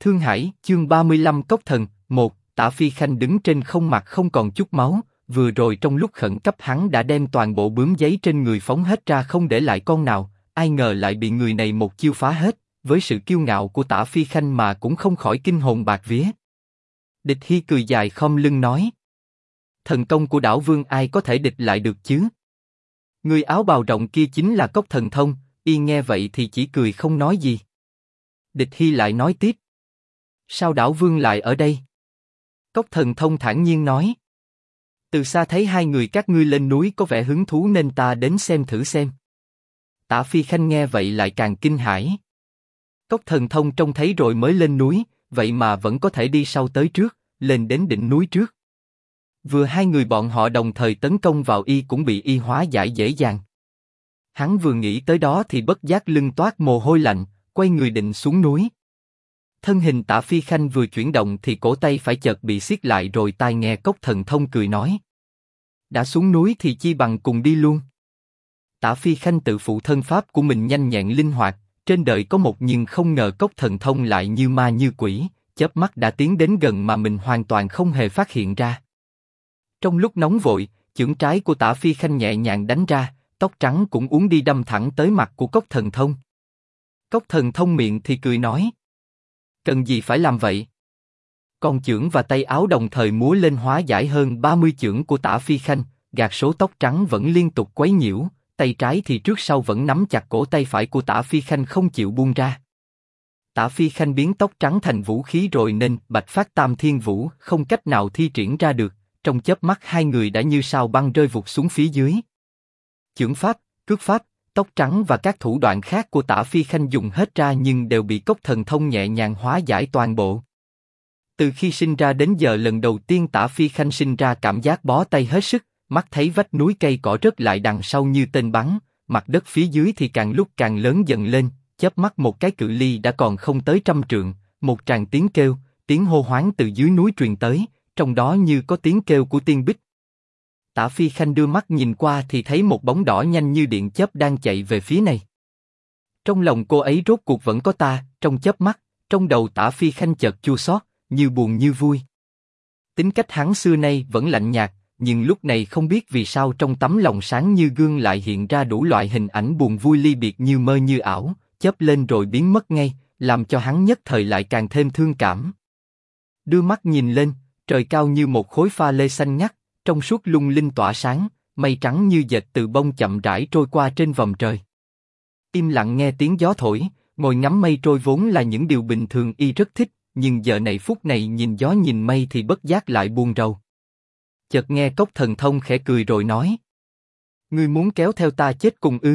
Thương Hải, chương 35 Cốc Thần, 1, Tả Phi Khanh đứng trên không mặt không còn chút máu, vừa rồi trong lúc khẩn cấp hắn đã đem toàn bộ bướm giấy trên người phóng hết ra không để lại con nào, ai ngờ lại bị người này một chiêu phá hết, với sự kiêu ngạo của Tả Phi Khanh mà cũng không khỏi kinh hồn bạt vía. Địch Hy cười dài khom lưng nói: thần công của đảo vương ai có thể địch lại được chứ? Người áo bào rộng kia chính là Cốc Thần Thông. Y nghe vậy thì chỉ cười không nói gì. Địch Hy lại nói tiếp: sao đảo vương lại ở đây? Cốc Thần Thông thản nhiên nói: từ xa thấy hai người các ngươi lên núi có vẻ hứng thú nên ta đến xem thử xem. Tả Phi Khanh nghe vậy lại càng kinh hãi. Cốc Thần Thông trông thấy rồi mới lên núi, vậy mà vẫn có thể đi sau tới trước, lên đến đỉnh núi trước. Vừa hai người bọn họ đồng thời tấn công vào y cũng bị y hóa giải dễ dàng. Hắn vừa nghĩ tới đó thì bất giác lưng toát mồ hôi lạnh, quay người định xuống núi. Thân hình Tả Phi Khanh vừa chuyển động thì cổ tay phải chợt bị siết lại rồi tai nghe Cốc Thần Thông cười nói: đã xuống núi thì chi bằng cùng đi luôn. Tả Phi Khanh tự phụ thân pháp của mình nhanh nhẹn linh hoạt, trên đời có một nhưng không ngờ Cốc Thần Thông lại như ma như quỷ, chớp mắt đã tiến đến gần mà mình hoàn toàn không hề phát hiện ra. Trong lúc nóng vội, chưởng trái của Tả Phi Khanh nhẹ nhàng đánh ra, tóc trắng cũng uốn đi đâm thẳng tới mặt của Cốc Thần Thông. Cốc Thần Thông miệng thì cười nói: cần gì phải làm vậy? Con chưởng và tay áo đồng thời múa lên hóa giải hơn 30 chưởng của Tả Phi Khanh, gạt số tóc trắng vẫn liên tục quấy nhiễu, tay trái thì trước sau vẫn nắm chặt cổ tay phải của Tả Phi Khanh không chịu buông ra. Tả Phi Khanh biến tóc trắng thành vũ khí rồi nên Bạch Phát Tam Thiên Vũ không cách nào thi triển ra được, trong chớp mắt hai người đã như sao băng rơi vụt xuống phía dưới. Chưởng pháp, cước pháp, tóc trắng và các thủ đoạn khác của Tả Phi Khanh dùng hết ra nhưng đều bị Cốc Thần Thông nhẹ nhàng hóa giải toàn bộ. Từ khi sinh ra đến giờ lần đầu tiên Tả Phi Khanh sinh ra cảm giác bó tay hết sức, mắt thấy vách núi cây cỏ rớt lại đằng sau như tên bắn, mặt đất phía dưới thì càng lúc càng lớn dần lên, chớp mắt một cái cự ly đã còn không tới 100 trượng, một tràng tiếng kêu, tiếng hô hoáng từ dưới núi truyền tới, trong đó như có tiếng kêu của tiên bích. Tả Phi Khanh đưa mắt nhìn qua thì thấy một bóng đỏ nhanh như điện chớp đang chạy về phía này. Trong lòng cô ấy rốt cuộc vẫn có ta, trong chớp mắt, trong đầu Tả Phi Khanh chợt chua xót, như buồn như vui. Tính cách hắn xưa nay vẫn lạnh nhạt, nhưng lúc này không biết vì sao trong tấm lòng sáng như gương lại hiện ra đủ loại hình ảnh buồn vui ly biệt như mơ như ảo, chớp lên rồi biến mất ngay, làm cho hắn nhất thời lại càng thêm thương cảm. Đưa mắt nhìn lên, trời cao như một khối pha lê xanh ngắt, trong suốt lung linh tỏa sáng, mây trắng như dệt từ bông chậm rãi trôi qua trên vòm trời. Im lặng nghe tiếng gió thổi, ngồi ngắm mây trôi vốn là những điều bình thường y rất thích, nhưng giờ này phút này nhìn gió nhìn mây thì bất giác lại buồn rầu. Chợt nghe Cốc Thần Thông khẽ cười rồi nói: ngươi muốn kéo theo ta chết cùng ư?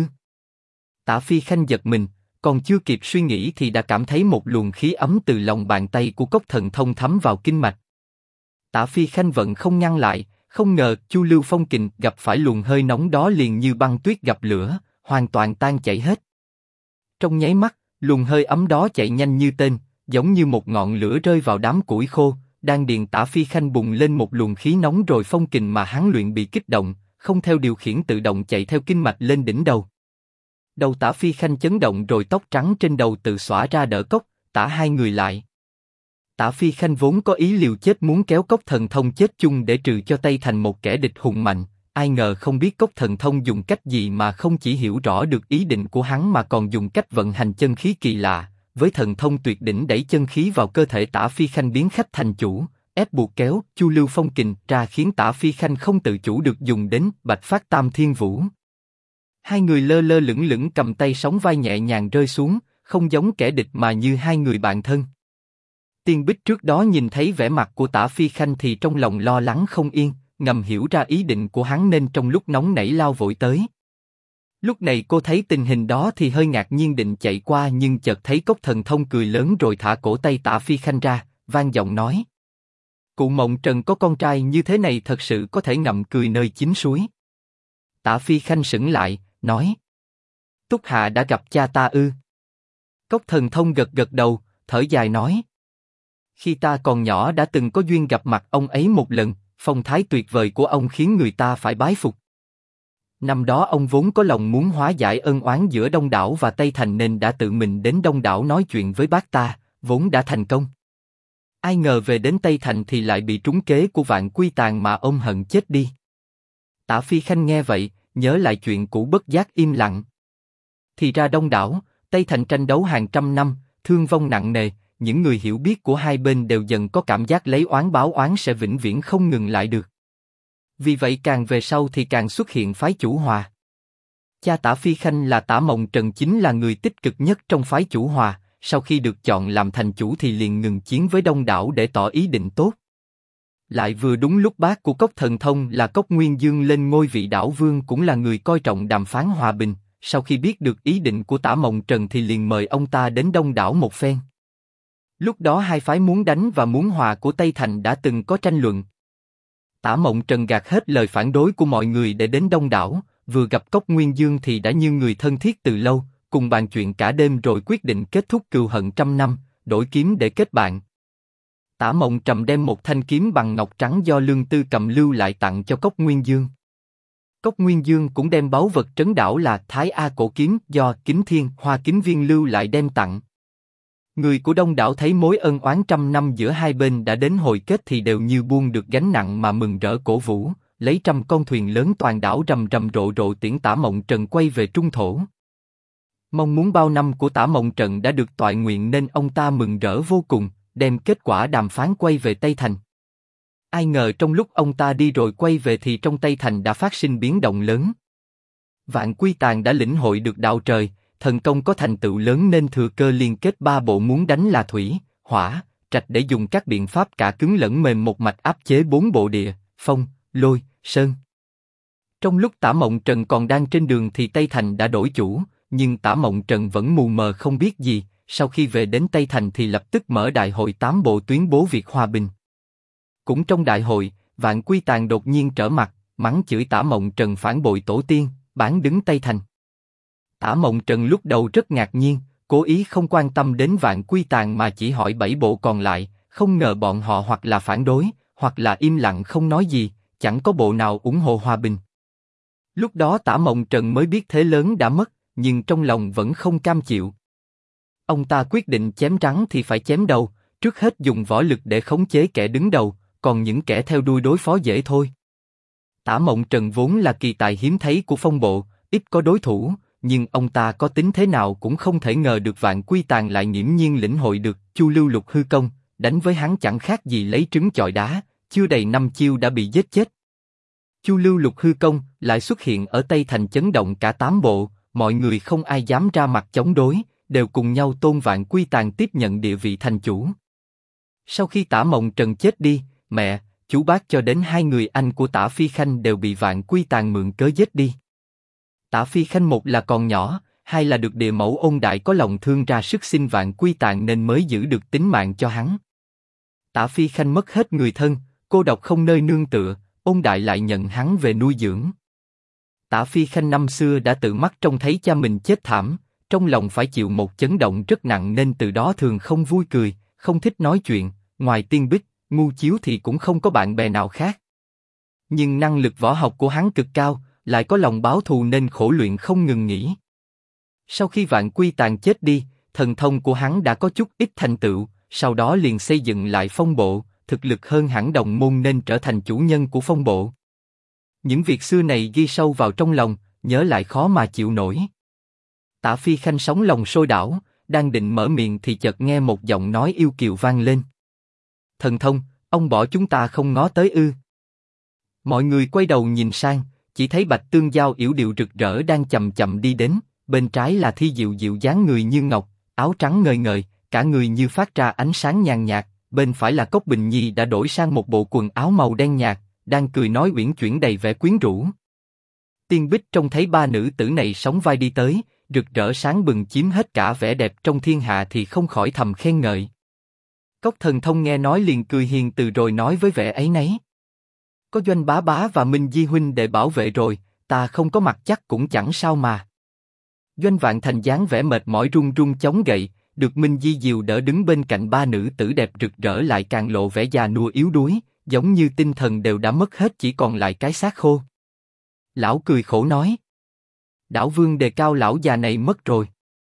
Tả Phi Khanh giật mình, còn chưa kịp suy nghĩ thì đã cảm thấy một luồng khí ấm từ lòng bàn tay của Cốc Thần Thông thấm vào kinh mạch. Tả Phi Khanh vẫn không ngăn lại, không ngờ Chu Lưu Phong Kình gặp phải luồng hơi nóng đó liền như băng tuyết gặp lửa, hoàn toàn tan chảy hết. Trong nháy mắt, luồng hơi ấm đó chạy nhanh như tên, giống như một ngọn lửa rơi vào đám củi khô. Đan điền Tả Phi Khanh bùng lên một luồng khí nóng rồi phong kình mà hắn luyện bị kích động, không theo điều khiển tự động chạy theo kinh mạch lên đỉnh đầu. Đầu Tả Phi Khanh chấn động rồi tóc trắng trên đầu tự xõa ra đỡ Cốc, Tả hai người lại. Tả Phi Khanh vốn có ý liều chết muốn kéo Cốc Thần Thông chết chung để trừ cho Tây thành một kẻ địch hùng mạnh, ai ngờ không biết Cốc Thần Thông dùng cách gì mà không chỉ hiểu rõ được ý định của hắn mà còn dùng cách vận hành chân khí kỳ lạ. Với thần thông tuyệt đỉnh đẩy chân khí vào cơ thể Tả Phi Khanh biến khách thành chủ, ép buộc kéo Chu Lưu Phong Kình ra khiến Tả Phi Khanh không tự chủ được dùng đến Bạch Phát Tam Thiên Vũ. Hai người lơ lơ lửng lửng cầm tay sóng vai nhẹ nhàng rơi xuống, không giống kẻ địch mà như hai người bạn thân. Tiên Bích trước đó nhìn thấy vẻ mặt của Tả Phi Khanh thì trong lòng lo lắng không yên, ngầm hiểu ra ý định của hắn nên trong lúc nóng nảy lao vội tới. Lúc này cô thấy tình hình đó thì hơi ngạc nhiên định chạy qua nhưng chợt thấy Cốc Thần Thông cười lớn rồi thả cổ tay Tả Phi Khanh ra, vang giọng nói: cụ Mộng Trần có con trai như thế này thật sự có thể ngậm cười nơi chính suối. Tả Phi Khanh sững lại, nói: Túc Hạ đã gặp cha ta ư? Cốc Thần Thông gật gật đầu, thở dài nói: khi ta còn nhỏ đã từng có duyên gặp mặt ông ấy một lần, phong thái tuyệt vời của ông khiến người ta phải bái phục. Năm đó ông vốn có lòng muốn hóa giải ân oán giữa Đông Đảo và Tây Thành nên đã tự mình đến Đông Đảo nói chuyện với bác ta, vốn đã thành công. Ai ngờ về đến Tây Thành thì lại bị trúng kế của Vạn Quy Tàng mà ôm hận chết đi. Tả Phi Khanh nghe vậy, nhớ lại chuyện cũ bất giác im lặng. Thì ra Đông Đảo, Tây Thành tranh đấu hàng trăm năm, thương vong nặng nề, những người hiểu biết của hai bên đều dần có cảm giác lấy oán báo oán sẽ vĩnh viễn không ngừng lại được. Vì vậy càng về sau thì càng xuất hiện phái Chủ Hòa. Cha Tả Phi Khanh là Tả Mộng Trần chính là người tích cực nhất trong phái Chủ Hòa, sau khi được chọn làm thành chủ thì liền ngừng chiến với Đông Đảo để tỏ ý định tốt. Lại vừa đúng lúc bác của Cốc Thần Thông là Cốc Nguyên Dương lên ngôi vị đảo vương cũng là người coi trọng đàm phán hòa bình, sau khi biết được ý định của Tả Mộng Trần thì liền mời ông ta đến Đông Đảo một phen. Lúc đó hai phái muốn đánh và muốn hòa của Tây Thành đã từng có tranh luận. Tả Mộng Trần gạt hết lời phản đối của mọi người để đến Đông Đảo, vừa gặp Cốc Nguyên Dương thì đã như người thân thiết từ lâu, cùng bàn chuyện cả đêm rồi quyết định kết thúc cừu hận trăm năm, đổi kiếm để kết bạn. Tả Mộng Trầm đem một thanh kiếm bằng ngọc trắng do Lương Tư cầm lưu lại tặng cho Cốc Nguyên Dương. Cốc Nguyên Dương cũng đem báu vật trấn đảo là Thái A cổ kiếm do Kính Thiên Hoa Kính Viên lưu lại đem tặng. Người của Đông Đảo thấy mối ân oán trăm năm giữa hai bên đã đến hồi kết thì đều như buông được gánh nặng mà mừng rỡ cổ vũ, lấy trăm con thuyền lớn toàn đảo rầm rầm rộ rộ tiễn Tả Mộng Trần quay về trung thổ. Mong muốn bao năm của Tả Mộng Trần đã được toại nguyện nên ông ta mừng rỡ vô cùng, đem kết quả đàm phán quay về Tây Thành. Ai ngờ trong lúc ông ta đi rồi quay về thì trong Tây Thành đã phát sinh biến động lớn. Vạn Quy Tàng đã lĩnh hội được đạo trời, thần công có thành tựu lớn nên thừa cơ liên kết ba bộ muốn đánh là thủy, hỏa, trạch để dùng các biện pháp cả cứng lẫn mềm một mạch áp chế bốn bộ địa, phong, lôi, sơn. Trong lúc Tả Mộng Trần còn đang trên đường thì Tây Thành đã đổi chủ, nhưng Tả Mộng Trần vẫn mù mờ không biết gì. Sau khi về đến Tây Thành thì lập tức mở đại hội 8 bộ tuyến bố việc hòa bình. Cũng trong đại hội, Vạn Quy Tàng đột nhiên trở mặt, mắng chửi Tả Mộng Trần phản bội tổ tiên, bán đứng Tây Thành. Tả Mộng Trần lúc đầu rất ngạc nhiên, cố ý không quan tâm đến Vạn Quy Tàng mà chỉ hỏi 7 bộ còn lại, không ngờ bọn họ hoặc là phản đối, hoặc là im lặng không nói gì, chẳng có bộ nào ủng hộ hòa bình. Lúc đó Tả Mộng Trần mới biết thế lớn đã mất, nhưng trong lòng vẫn không cam chịu. Ông ta quyết định chém rắn thì phải chém đầu, trước hết dùng võ lực để khống chế kẻ đứng đầu, còn những kẻ theo đuôi đối phó dễ thôi. Tả Mộng Trần vốn là kỳ tài hiếm thấy của phong bộ, ít có đối thủ, nhưng ông ta có tính thế nào cũng không thể ngờ được Vạn Quy Tàng lại nghiễm nhiên lĩnh hội được Chu Lưu Lục hư công, đánh với hắn chẳng khác gì lấy trứng chọi đá, chưa đầy 5 chiêu đã bị giết chết. Chu Lưu Lục hư công lại xuất hiện ở Tây Thành chấn động cả 8 bộ, mọi người không ai dám ra mặt chống đối, đều cùng nhau tôn Vạn Quy Tàng tiếp nhận địa vị thành chủ. Sau khi Tả Mộng Trần chết đi, mẹ, chú bác cho đến 2 người anh của Tả Phi Khanh đều bị Vạn Quy Tàng mượn cớ giết đi. Tả Phi Khanh một là còn nhỏ, hai là được địa mẫu Ôn Đại có lòng thương ra sức xin Vạn Quy Tàng nên mới giữ được tính mạng cho hắn. Tả Phi Khanh mất hết người thân, cô độc không nơi nương tựa, Ôn Đại lại nhận hắn về nuôi dưỡng. Tả Phi Khanh năm xưa đã tự mắt trông thấy cha mình chết thảm, trong lòng phải chịu một chấn động rất nặng nên từ đó thường không vui cười, không thích nói chuyện, ngoài Tiên Bích, Ngu Chiếu thì cũng không có bạn bè nào khác. Nhưng năng lực võ học của hắn cực cao, lại có lòng báo thù nên khổ luyện không ngừng nghỉ. Sau khi Vạn Quy Tàng chết đi, thần thông của hắn đã có chút ít thành tựu, sau đó liền xây dựng lại phong bộ, thực lực hơn hẳn đồng môn nên trở thành chủ nhân của phong bộ. Những việc xưa này ghi sâu vào trong lòng, nhớ lại khó mà chịu nổi. Tả Phi Khanh sóng lòng sôi đảo, đang định mở miệng thì chợt nghe một giọng nói yêu kiều vang lên. Thần thông, ông bỏ chúng ta không ngó tới ư? Mọi người quay đầu nhìn sang, chỉ thấy Bạch Tương Giao yểu điệu rực rỡ đang chậm chậm đi đến, bên trái là Thi Diệu dịu dáng người như ngọc, áo trắng ngời ngời, cả người như phát ra ánh sáng nhàn nhạt, bên phải là Cốc Bình Nhi đã đổi sang một bộ quần áo màu đen nhạt, đang cười nói uyển chuyển đầy vẻ quyến rũ. Tiên Bích trông thấy ba nữ tử này sóng vai đi tới, rực rỡ sáng bừng chiếm hết cả vẻ đẹp trong thiên hạ thì không khỏi thầm khen ngợi. Cốc Thần Thông nghe nói liền cười hiền từ rồi nói với vẻ ấy nấy. Có Doanh bá bá và Minh Di huynh để bảo vệ rồi, ta không có mặt chắc cũng chẳng sao mà. Doanh Vạn Thành dáng vẻ mệt mỏi run run chống gậy, được Minh Di dìu đỡ đứng bên cạnh ba nữ tử đẹp rực rỡ lại càng lộ vẻ già nua yếu đuối, giống như tinh thần đều đã mất hết chỉ còn lại cái xác khô. Lão cười khổ nói. Đảo Vương đề cao lão già này mất rồi.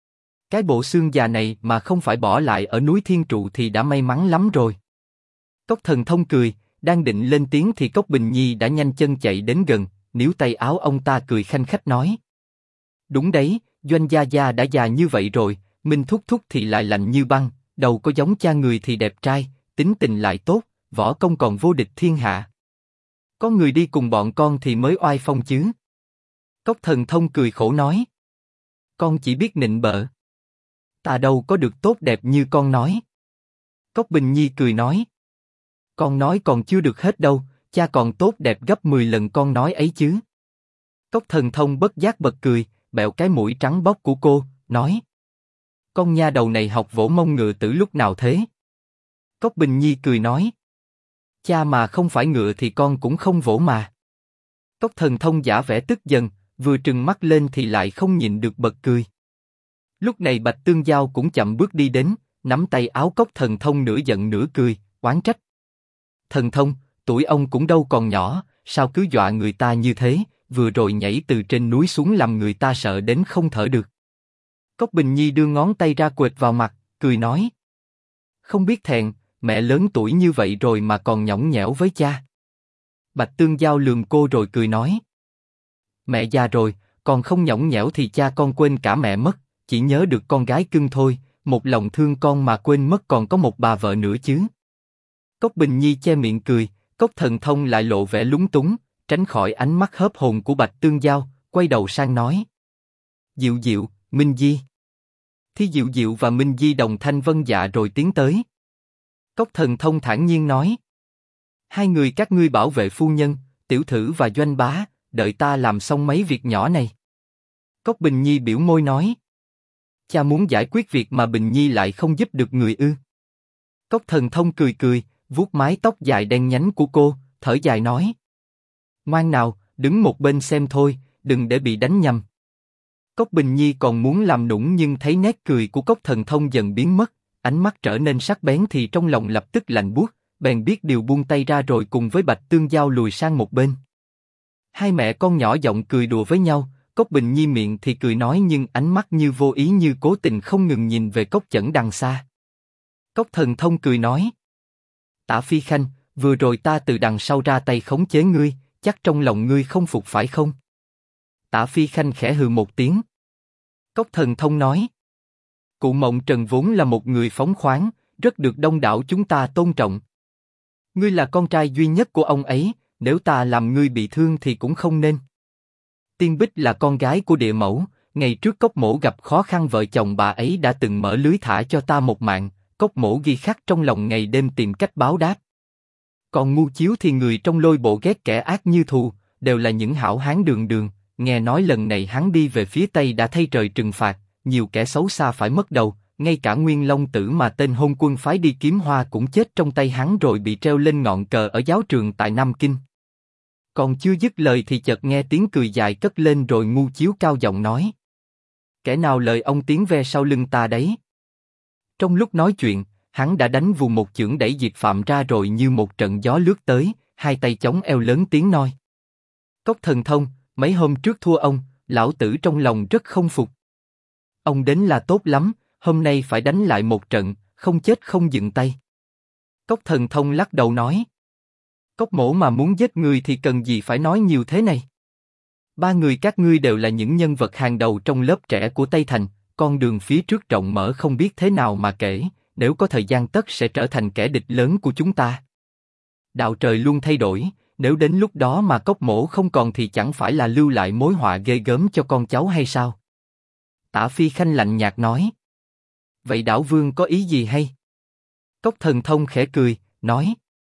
Cái bộ xương già này mà không phải bỏ lại ở núi Thiên Trụ thì đã may mắn lắm rồi. Cốc Thần Thông cười, đang định lên tiếng thì Cốc Bình Nhi đã nhanh chân chạy đến gần, níu tay áo ông ta cười khanh khách nói. Đúng đấy, Doanh gia gia đã già như vậy rồi, Minh thúc thúc thì lại lạnh như băng, đầu có giống cha người thì đẹp trai, tính tình lại tốt, võ công còn vô địch thiên hạ. Có người đi cùng bọn con thì mới oai phong chứ. Cốc Thần Thông cười khổ nói. Con chỉ biết nịnh bợ. Ta đâu có được tốt đẹp như con nói. Cốc Bình Nhi cười nói. Con nói còn chưa được hết đâu, cha còn tốt đẹp gấp 10 lần con nói ấy chứ. Cốc Thần Thông bất giác bật cười, bẹo cái mũi trắng bóc của cô, nói. Con nha đầu này học vỗ mông ngựa từ lúc nào thế? Cốc Bình Nhi cười nói. Cha mà không phải ngựa thì con cũng không vỗ mà. Cốc Thần Thông giả vẻ tức giận, vừa trừng mắt lên thì lại không nhịn được bật cười. Lúc này Bạch Tương Giao cũng chậm bước đi đến, nắm tay áo Cốc Thần Thông nửa giận nửa cười, oán trách. Thần Thông, tuổi ông cũng đâu còn nhỏ, sao cứ dọa người ta như thế, vừa rồi nhảy từ trên núi xuống làm người ta sợ đến không thở được. Cốc Bình Nhi đưa ngón tay ra quệt vào mặt, cười nói. Không biết thẹn, mẹ lớn tuổi như vậy rồi mà còn nhõng nhẽo với cha. Bạch Tương Giao lườm cô rồi cười nói. Mẹ già rồi, còn không nhõng nhẽo thì cha con quên cả mẹ mất, chỉ nhớ được con gái cưng thôi, một lòng thương con mà quên mất còn có một bà vợ nữa chứ. Cốc Bình Nhi che miệng cười, Cốc Thần Thông lại lộ vẻ lúng túng, tránh khỏi ánh mắt hớp hồn của Bạch Tương Giao, quay đầu sang nói. Diệu Diệu, Minh Di. Thi Diệu Diệu và Minh Di đồng thanh vâng dạ rồi tiến tới. Cốc Thần Thông thản nhiên nói. Hai người các ngươi bảo vệ phu nhân, tiểu thử và Doanh bá, đợi ta làm xong mấy việc nhỏ này. Cốc Bình Nhi biểu môi nói. Cha muốn giải quyết việc mà Bình Nhi lại không giúp được người ư? Cốc Thần Thông cười cười, vuốt mái tóc dài đen nhánh của cô, thở dài nói. Ngoan nào, đứng một bên xem thôi, đừng để bị đánh nhầm. Cốc Bình Nhi còn muốn làm nũng nhưng thấy nét cười của Cốc Thần Thông dần biến mất, ánh mắt trở nên sắc bén thì trong lòng lập tức lạnh buốt, bèn biết điều buông tay ra rồi cùng với Bạch Tương Giao lùi sang một bên. Hai mẹ con nhỏ giọng cười đùa với nhau, Cốc Bình Nhi miệng thì cười nói nhưng ánh mắt như vô ý như cố tình không ngừng nhìn về Cốc Chẩn đằng xa. Cốc Thần Thông cười nói. Tả Phi Khanh, vừa rồi ta từ đằng sau ra tay khống chế ngươi, chắc trong lòng ngươi không phục phải không? Tả Phi Khanh khẽ hừ một tiếng. Cốc Thần Thông nói. Cụ Mộng Trần vốn là một người phóng khoáng, rất được đông đảo chúng ta tôn trọng. Ngươi là con trai duy nhất của ông ấy, nếu ta làm ngươi bị thương thì cũng không nên. Tiên Bích là con gái của địa mẫu, ngày trước Cốc Mỗ gặp khó khăn vợ chồng bà ấy đã từng mở lưới thả cho ta một mạng, Cốc Mỗ ghi khắc trong lòng ngày đêm tìm cách báo đáp. Còn Ngu Chiếu thì người trong lôi bộ ghét kẻ ác như thù, đều là những hảo hán đường đường, nghe nói lần này hắn đi về phía Tây đã thay trời trừng phạt, nhiều kẻ xấu xa phải mất đầu, ngay cả Nguyên Long Tử mà tên hôn quân phái đi kiếm hoa cũng chết trong tay hắn rồi bị treo lên ngọn cờ ở giáo trường tại Nam Kinh. Còn chưa dứt lời thì chợt nghe tiếng cười dài cất lên rồi Ngu Chiếu cao giọng nói. Kẻ nào lời ông tiếng ve sau lưng ta đấy? Trong lúc nói chuyện, hắn đã đánh vù một chưởng đẩy Diệt Phạm ra rồi như một trận gió lướt tới, hai tay chống eo lớn tiếng nói. Cốc Thần Thông, mấy hôm trước thua ông, lão tử trong lòng rất không phục. Ông đến là tốt lắm, hôm nay phải đánh lại một trận, không chết không dừng tay. Cốc Thần Thông lắc đầu nói. Cốc Mỗ mà muốn giết người thì cần gì phải nói nhiều thế này. Ba người các ngươi đều là những nhân vật hàng đầu trong lớp trẻ của Tây Thành, con đường phía trước rộng mở không biết thế nào mà kể, nếu có thời gian tất sẽ trở thành kẻ địch lớn của chúng ta. Đạo trời luôn thay đổi, nếu đến lúc đó mà Cốc Mỗ không còn thì chẳng phải là lưu lại mối họa ghê gớm cho con cháu hay sao? Tả Phi Khanh lạnh nhạt nói. Vậy Đảo Vương có ý gì hay? Cốc Thần Thông khẽ cười, nói.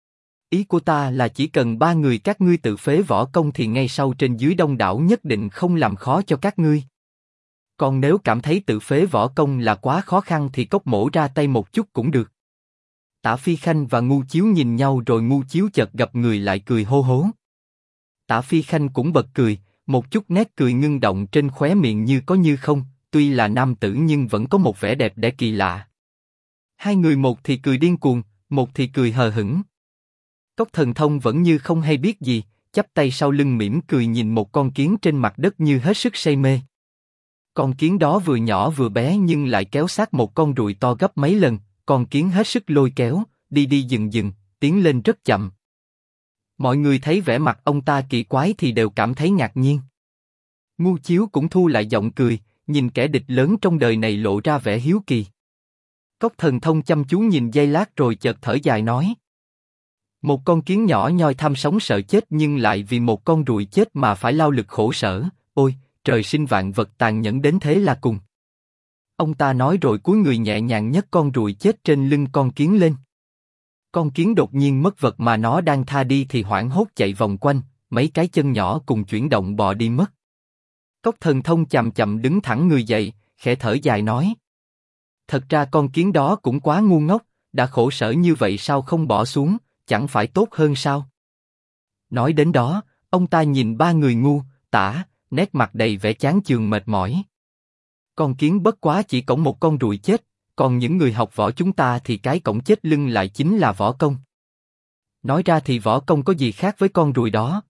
Ý của ta là chỉ cần ba người các ngươi tự phế võ công thì ngay sau trên dưới đông đảo nhất định không làm khó cho các ngươi. Còn nếu cảm thấy tự phế võ công là quá khó khăn thì Cốc Mỗ ra tay một chút cũng được. Tả Phi Khanh và Ngu Chiếu nhìn nhau rồi Ngu Chiếu chợt gặp người lại cười hô hố. Tả Phi Khanh cũng bật cười, một chút nét cười ngưng động trên khóe miệng như có như không, tuy là nam tử nhưng vẫn có một vẻ đẹp đẽ kỳ lạ. Hai người một thì cười điên cuồng, một thì cười hờ hững. Cốc Thần Thông vẫn như không hay biết gì, chắp tay sau lưng mỉm cười nhìn một con kiến trên mặt đất như hết sức say mê. Con kiến đó vừa nhỏ vừa bé nhưng lại kéo sát một con ruồi to gấp mấy lần, con kiến hết sức lôi kéo, đi đi dừng dừng, tiến lên rất chậm. Mọi người thấy vẻ mặt ông ta kỳ quái thì đều cảm thấy ngạc nhiên. Ngu Chiếu cũng thu lại giọng cười, nhìn kẻ địch lớn trong đời này lộ ra vẻ hiếu kỳ. Cốc Thần Thông chăm chú nhìn giây lát rồi chợt thở dài nói. Một con kiến nhỏ nhoi tham sống sợ chết nhưng lại vì một con ruồi chết mà phải lao lực khổ sở, ôi, trời sinh vạn vật tàn nhẫn đến thế là cùng. Ông ta nói rồi cúi người nhẹ nhàng nhấc con ruồi chết trên lưng con kiến lên. Con kiến đột nhiên mất vật mà nó đang tha đi thì hoảng hốt chạy vòng quanh, mấy cái chân nhỏ cùng chuyển động bò đi mất. Cốc Thần Thông chậm chậm đứng thẳng người dậy, khẽ thở dài nói. Thật ra con kiến đó cũng quá ngu ngốc, đã khổ sở như vậy sao không bỏ xuống, chẳng phải tốt hơn sao? Nói đến đó, ông ta nhìn ba người Ngu, Tả, nét mặt đầy vẻ chán chường mệt mỏi. Con kiến bất quá chỉ cõng một con ruồi chết, còn những người học võ chúng ta thì cái cõng chết lưng lại chính là võ công. Nói ra thì võ công có gì khác với con ruồi đó?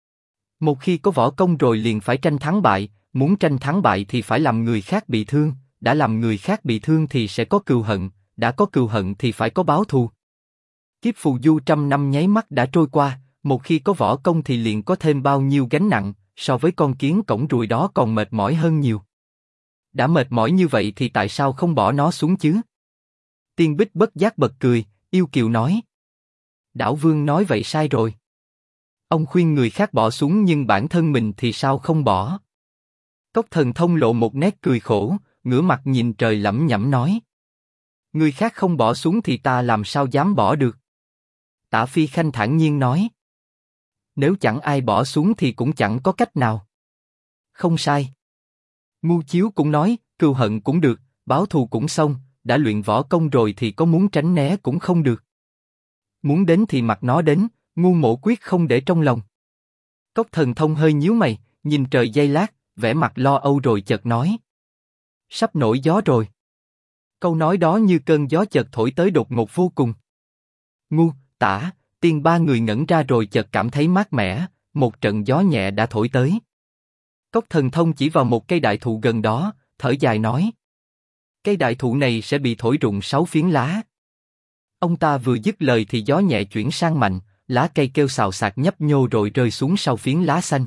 Một khi có võ công rồi liền phải tranh thắng bại, muốn tranh thắng bại thì phải làm người khác bị thương, đã làm người khác bị thương thì sẽ có cừu hận, đã có cừu hận thì phải có báo thù. Kiếp phù du trăm năm nháy mắt đã trôi qua, một khi có võ công thì liền có thêm bao nhiêu gánh nặng, so với con kiến cõng ruồi đó còn mệt mỏi hơn nhiều. Đã mệt mỏi như vậy thì tại sao không bỏ nó xuống chứ? Tiên Bích bất giác bật cười, yêu kiều nói. Đảo Vương nói vậy sai rồi. Ông khuyên người khác bỏ xuống nhưng bản thân mình thì sao không bỏ? Cốc Thần Thông lộ một nét cười khổ, ngửa mặt nhìn trời lẩm nhẩm nói. Người khác không bỏ xuống thì ta làm sao dám bỏ được? Tạ Phi Khanh thản nhiên nói. Nếu chẳng ai bỏ xuống thì cũng chẳng có cách nào. Không sai. Ngu Chiếu cũng nói, cừu hận cũng được, báo thù cũng xong, đã luyện võ công rồi thì có muốn tránh né cũng không được. Muốn đến thì mặc nó đến, Ngu Mộ quyết không để trong lòng. Cốc Thần Thông hơi nhíu mày, nhìn trời giây lát, vẻ mặt lo âu rồi chợt nói. Sắp nổi gió rồi. Câu nói đó như cơn gió chợt thổi tới đột ngột vô cùng. Ngu, Tả, Tiên ba người ngẩn ra rồi chợt cảm thấy mát mẻ, một trận gió nhẹ đã thổi tới. Cốc Thần Thông chỉ vào một cây đại thụ gần đó, thở dài nói. Cây đại thụ này sẽ bị thổi rụng 6 phiến lá. Ông ta vừa dứt lời thì gió nhẹ chuyển sang mạnh, lá cây kêu xào xạc nhấp nhô rồi rơi xuống sau phiến lá xanh.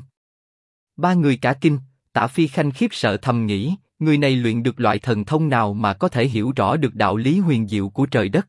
Ba người cả kinh, Tạ Phi Khanh khiếp sợ thầm nghĩ, người này luyện được loại thần thông nào mà có thể hiểu rõ được đạo lý huyền diệu của trời đất.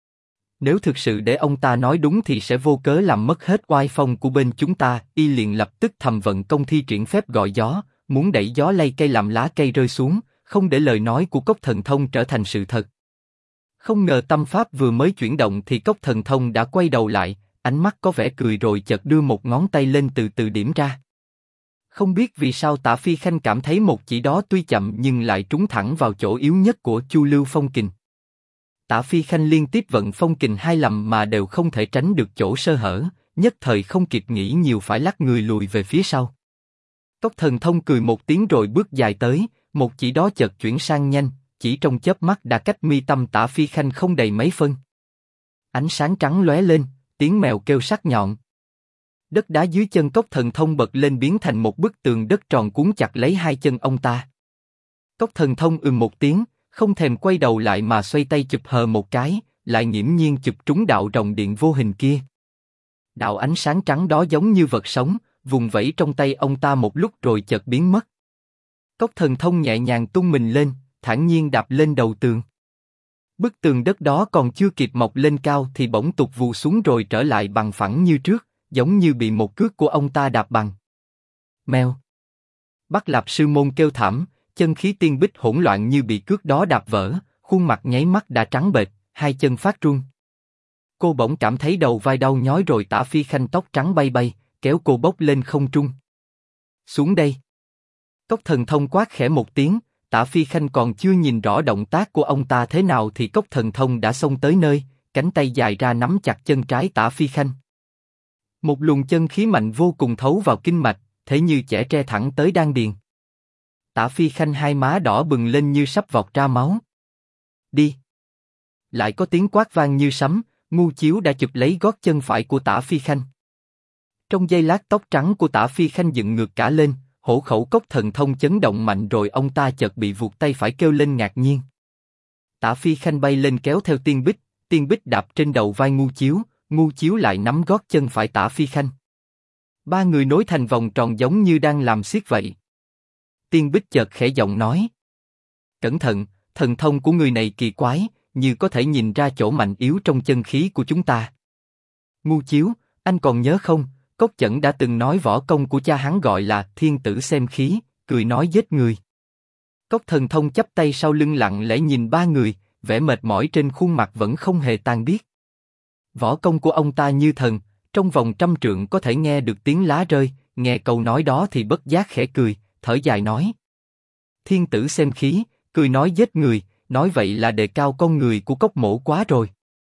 Nếu thực sự để ông ta nói đúng thì sẽ vô cớ làm mất hết oai phong của bên chúng ta. Y liền lập tức thầm vận công thi triển phép gọi gió, muốn đẩy gió lay cây làm lá cây rơi xuống, không để lời nói của Cốc Thần Thông trở thành sự thật. Không ngờ tâm pháp vừa mới chuyển động thì Cốc Thần Thông đã quay đầu lại, ánh mắt có vẻ cười rồi chợt đưa một ngón tay lên từ từ điểm ra. Không biết vì sao Tạ Phi Khanh cảm thấy một chỉ đó tuy chậm nhưng lại trúng thẳng vào chỗ yếu nhất của Chu Lưu Phong Kình. Tạ Phi Khanh liên tiếp vận phong kình 2 lần mà đều không thể tránh được chỗ sơ hở, nhất thời không kịp nghĩ nhiều phải lắc người lùi về phía sau. Cốc Thần Thông cười một tiếng rồi bước dài tới, một chỉ đó chợt chuyển sang nhanh, chỉ trong chớp mắt đã cách mi tâm Tạ Phi Khanh không đầy mấy phân. Ánh sáng trắng lóe lên, tiếng mèo kêu sắc nhọn. Đất đá dưới chân Cốc Thần Thông bật lên biến thành một bức tường đất tròn cuốn chặt lấy hai chân ông ta. Cốc Thần Thông một tiếng, không thèm quay đầu lại mà xoay tay chụp hờ một cái, lại nghiễm nhiên chụp trúng đạo rồng điện vô hình kia. Đạo ánh sáng trắng đó giống như vật sống, vùng vẫy trong tay ông ta một lúc rồi chợt biến mất. Cốc Thần Thông nhẹ nhàng tung mình lên, thản nhiên đạp lên đầu tường. Bức tường đất đó còn chưa kịp mọc lên cao thì bỗng tụt vù xuống rồi trở lại bằng phẳng như trước, giống như bị một cước của ông ta đạp bằng. Mèo. Bắc Lạp Sư Môn kêu thảm, chân khí tiên bích hỗn loạn như bị cước đó đạp vỡ, khuôn mặt nháy mắt đã trắng bệch, hai chân phát run. Cô bỗng cảm thấy đầu vai đau nhói rồi Tạ Phi Khanh tóc trắng bay bay, kéo cô bốc lên không trung. Xuống đây. Cốc Thần Thông quát khẽ một tiếng, Tạ Phi Khanh còn chưa nhìn rõ động tác của ông ta thế nào thì Cốc Thần Thông đã xông tới nơi, cánh tay dài ra nắm chặt chân trái Tạ Phi Khanh. Một luồng chân khí mạnh vô cùng thấu vào kinh mạch, thế như chẻ tre thẳng tới đan điền. Tạ Phi Khanh hai má đỏ bừng lên như sắp vọt ra máu. Đi. Lại có tiếng quát vang như sấm, Ngu Chiếu đã chụp lấy gót chân phải của Tạ Phi Khanh. Trong giây lát tóc trắng của Tạ Phi Khanh dựng ngược cả lên, Hổ khẩu cốc thần thông chấn động mạnh rồi ông ta chợt bị vụt tay phải kêu lên ngạc nhiên. Tả Phi Khanh bay lên kéo theo Tiên Bích đạp trên đầu vai Ngu Chiếu lại nắm gót chân phải Tả Phi Khanh. Ba người nối thành vòng tròn giống như đang làm xiết vậy. Tiên Bích chợt khẽ giọng nói: cẩn thận, thần thông của người này kỳ quái, như có thể nhìn ra chỗ mạnh yếu trong chân khí của chúng ta. Ngu Chiếu, anh còn nhớ không, Cốc Chẩn đã từng nói võ công của cha hắn gọi là thiên tử xem khí, cười nói giết người. Cốc Thần Thông chắp tay sau lưng lặng lẽ nhìn ba người, vẻ mệt mỏi trên khuôn mặt vẫn không hề tan biến. Võ công của ông ta như thần, trong vòng 100 trượng có thể nghe được tiếng lá rơi, nghe câu nói đó thì bất giác khẽ cười, thở dài nói: thiên tử xem khí, cười nói giết người, nói vậy là đề cao con người của Cốc mỗ quá rồi.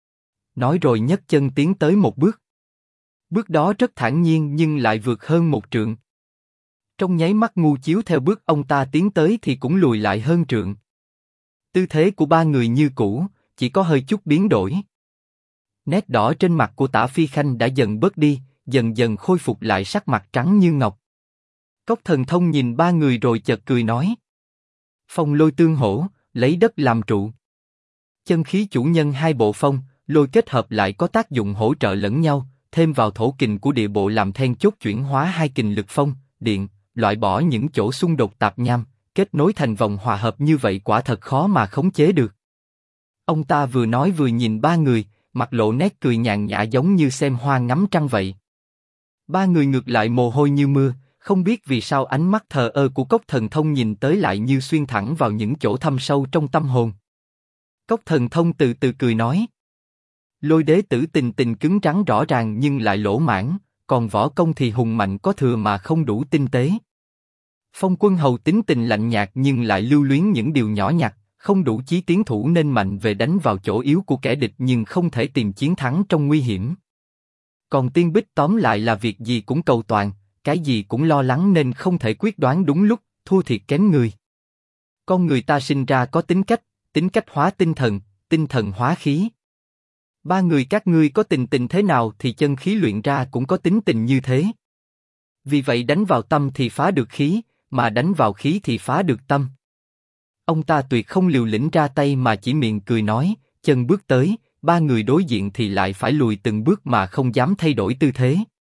Nói rồi nhấc chân tiến tới một bước. Bước đó rất thản nhiên nhưng lại vượt hơn 1 trượng. Trong nháy mắt Ngu Chiếu theo bước ông ta tiến tới thì cũng lùi lại hơn trượng. Tư thế của ba người như cũ, chỉ có hơi chút biến đổi. Nét đỏ trên mặt của Tả Phi Khanh đã dần bớt đi, dần dần khôi phục lại sắc mặt trắng như ngọc. Cốc Thần Thông nhìn ba người rồi chợt cười nói: phong lôi tương hỗ, lấy đất làm trụ. Chân khí chủ nhân hai bộ phong, lôi kết hợp lại có tác dụng hỗ trợ lẫn nhau, thêm vào thổ kình của địa bộ làm then chốt chuyển hóa hai kình lực phong, điện, loại bỏ những chỗ xung đột tạp nham, kết nối thành vòng hòa hợp như vậy quả thật khó mà khống chế được. Ông ta vừa nói vừa nhìn ba người, mặt lộ nét cười nhàn nhã giống như xem hoa ngắm trăng vậy. Ba người ngược lại mồ hôi như mưa, không biết vì sao ánh mắt thờ ơ của Cốc Thần Thông nhìn tới lại như xuyên thẳng vào những chỗ thâm sâu trong tâm hồn. Cốc Thần Thông từ từ cười nói: Lôi đế tử tình tình cứng rắn rõ ràng nhưng lại lỗ mãn, còn võ công thì hùng mạnh có thừa mà không đủ tinh tế. Phong Quân Hầu tính tình lạnh nhạt nhưng lại lưu luyến những điều nhỏ nhặt, không đủ chí tiến thủ nên mạnh về đánh vào chỗ yếu của kẻ địch nhưng không thể tìm chiến thắng trong nguy hiểm. Còn Tiên Bích tóm lại là việc gì cũng cầu toàn, cái gì cũng lo lắng nên không thể quyết đoán đúng lúc, thua thiệt kém người. Con người ta sinh ra có tính cách hóa tinh thần hóa khí. Ba người các ngươi có tình thế nào thì chân khí luyện ra cũng có tính tình như thế. Vì vậy đánh vào tâm thì phá được khí, mà đánh vào khí thì phá được tâm. Ông ta tuyệt không liều lĩnh ra tay mà chỉ miệng cười nói, chân bước tới, ba người đối diện thì lại phải lùi từng bước mà không dám thay đổi tư thế.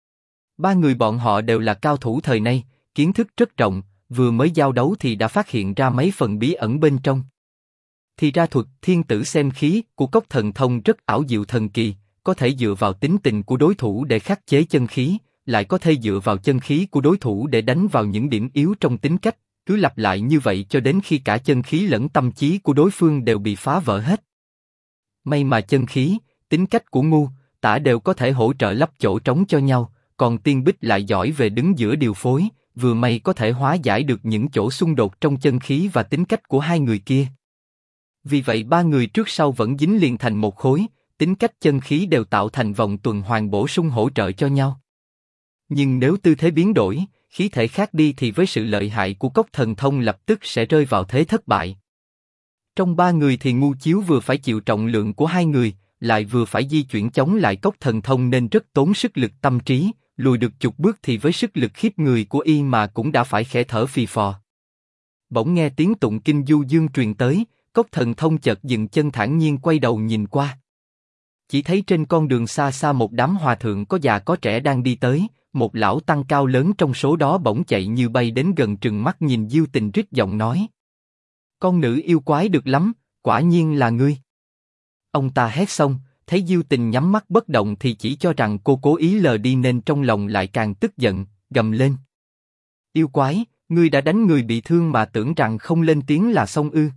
Ba người bọn họ đều là cao thủ thời nay, kiến thức rất rộng, vừa mới giao đấu thì đã phát hiện ra mấy phần bí ẩn bên trong. Thì ra thuật thiên tử xem khí của Cốc Thần Thông rất ảo diệu thần kỳ, có thể dựa vào tính tình của đối thủ để khắc chế chân khí, lại có thể dựa vào chân khí của đối thủ để đánh vào những điểm yếu trong tính cách, cứ lặp lại như vậy cho đến khi cả chân khí lẫn tâm trí của đối phương đều bị phá vỡ hết. May mà chân khí, tính cách của Ngu, Tả đều có thể hỗ trợ lấp chỗ trống cho nhau, còn Tiên Bích lại giỏi về đứng giữa điều phối, vừa may có thể hóa giải được những chỗ xung đột trong chân khí và tính cách của hai người kia. Vì vậy ba người trước sau vẫn dính liền thành một khối, tính cách chân khí đều tạo thành vòng tuần hoàn bổ sung hỗ trợ cho nhau. Nhưng nếu tư thế biến đổi, khí thể khác đi thì với sự lợi hại của Cốc Thần Thông lập tức sẽ rơi vào thế thất bại. Trong ba người thì Ngu Chiếu vừa phải chịu trọng lượng của hai người, lại vừa phải di chuyển chống lại Cốc Thần Thông nên rất tốn sức lực tâm trí, lùi được chục bước thì với sức lực khiếp người của y mà cũng đã phải khẽ thở phì phò. Bỗng nghe tiếng tụng kinh du dương truyền tới, Cốc Thần Thông chợt dừng chân thản nhiên quay đầu nhìn qua. Chỉ thấy trên con đường xa xa một đám hòa thượng có già có trẻ đang đi tới, một lão tăng cao lớn trong số đó bỗng chạy như bay đến gần trừng mắt nhìn Diêu Tình rít giọng nói: Con nữ yêu quái được lắm, quả nhiên là ngươi. Ông ta hét xong, thấy Diêu Tình nhắm mắt bất động thì chỉ cho rằng cô cố ý lờ đi nên trong lòng lại càng tức giận, gầm lên: Yêu quái, ngươi đã đánh người bị thương mà tưởng rằng không lên tiếng là xong ư?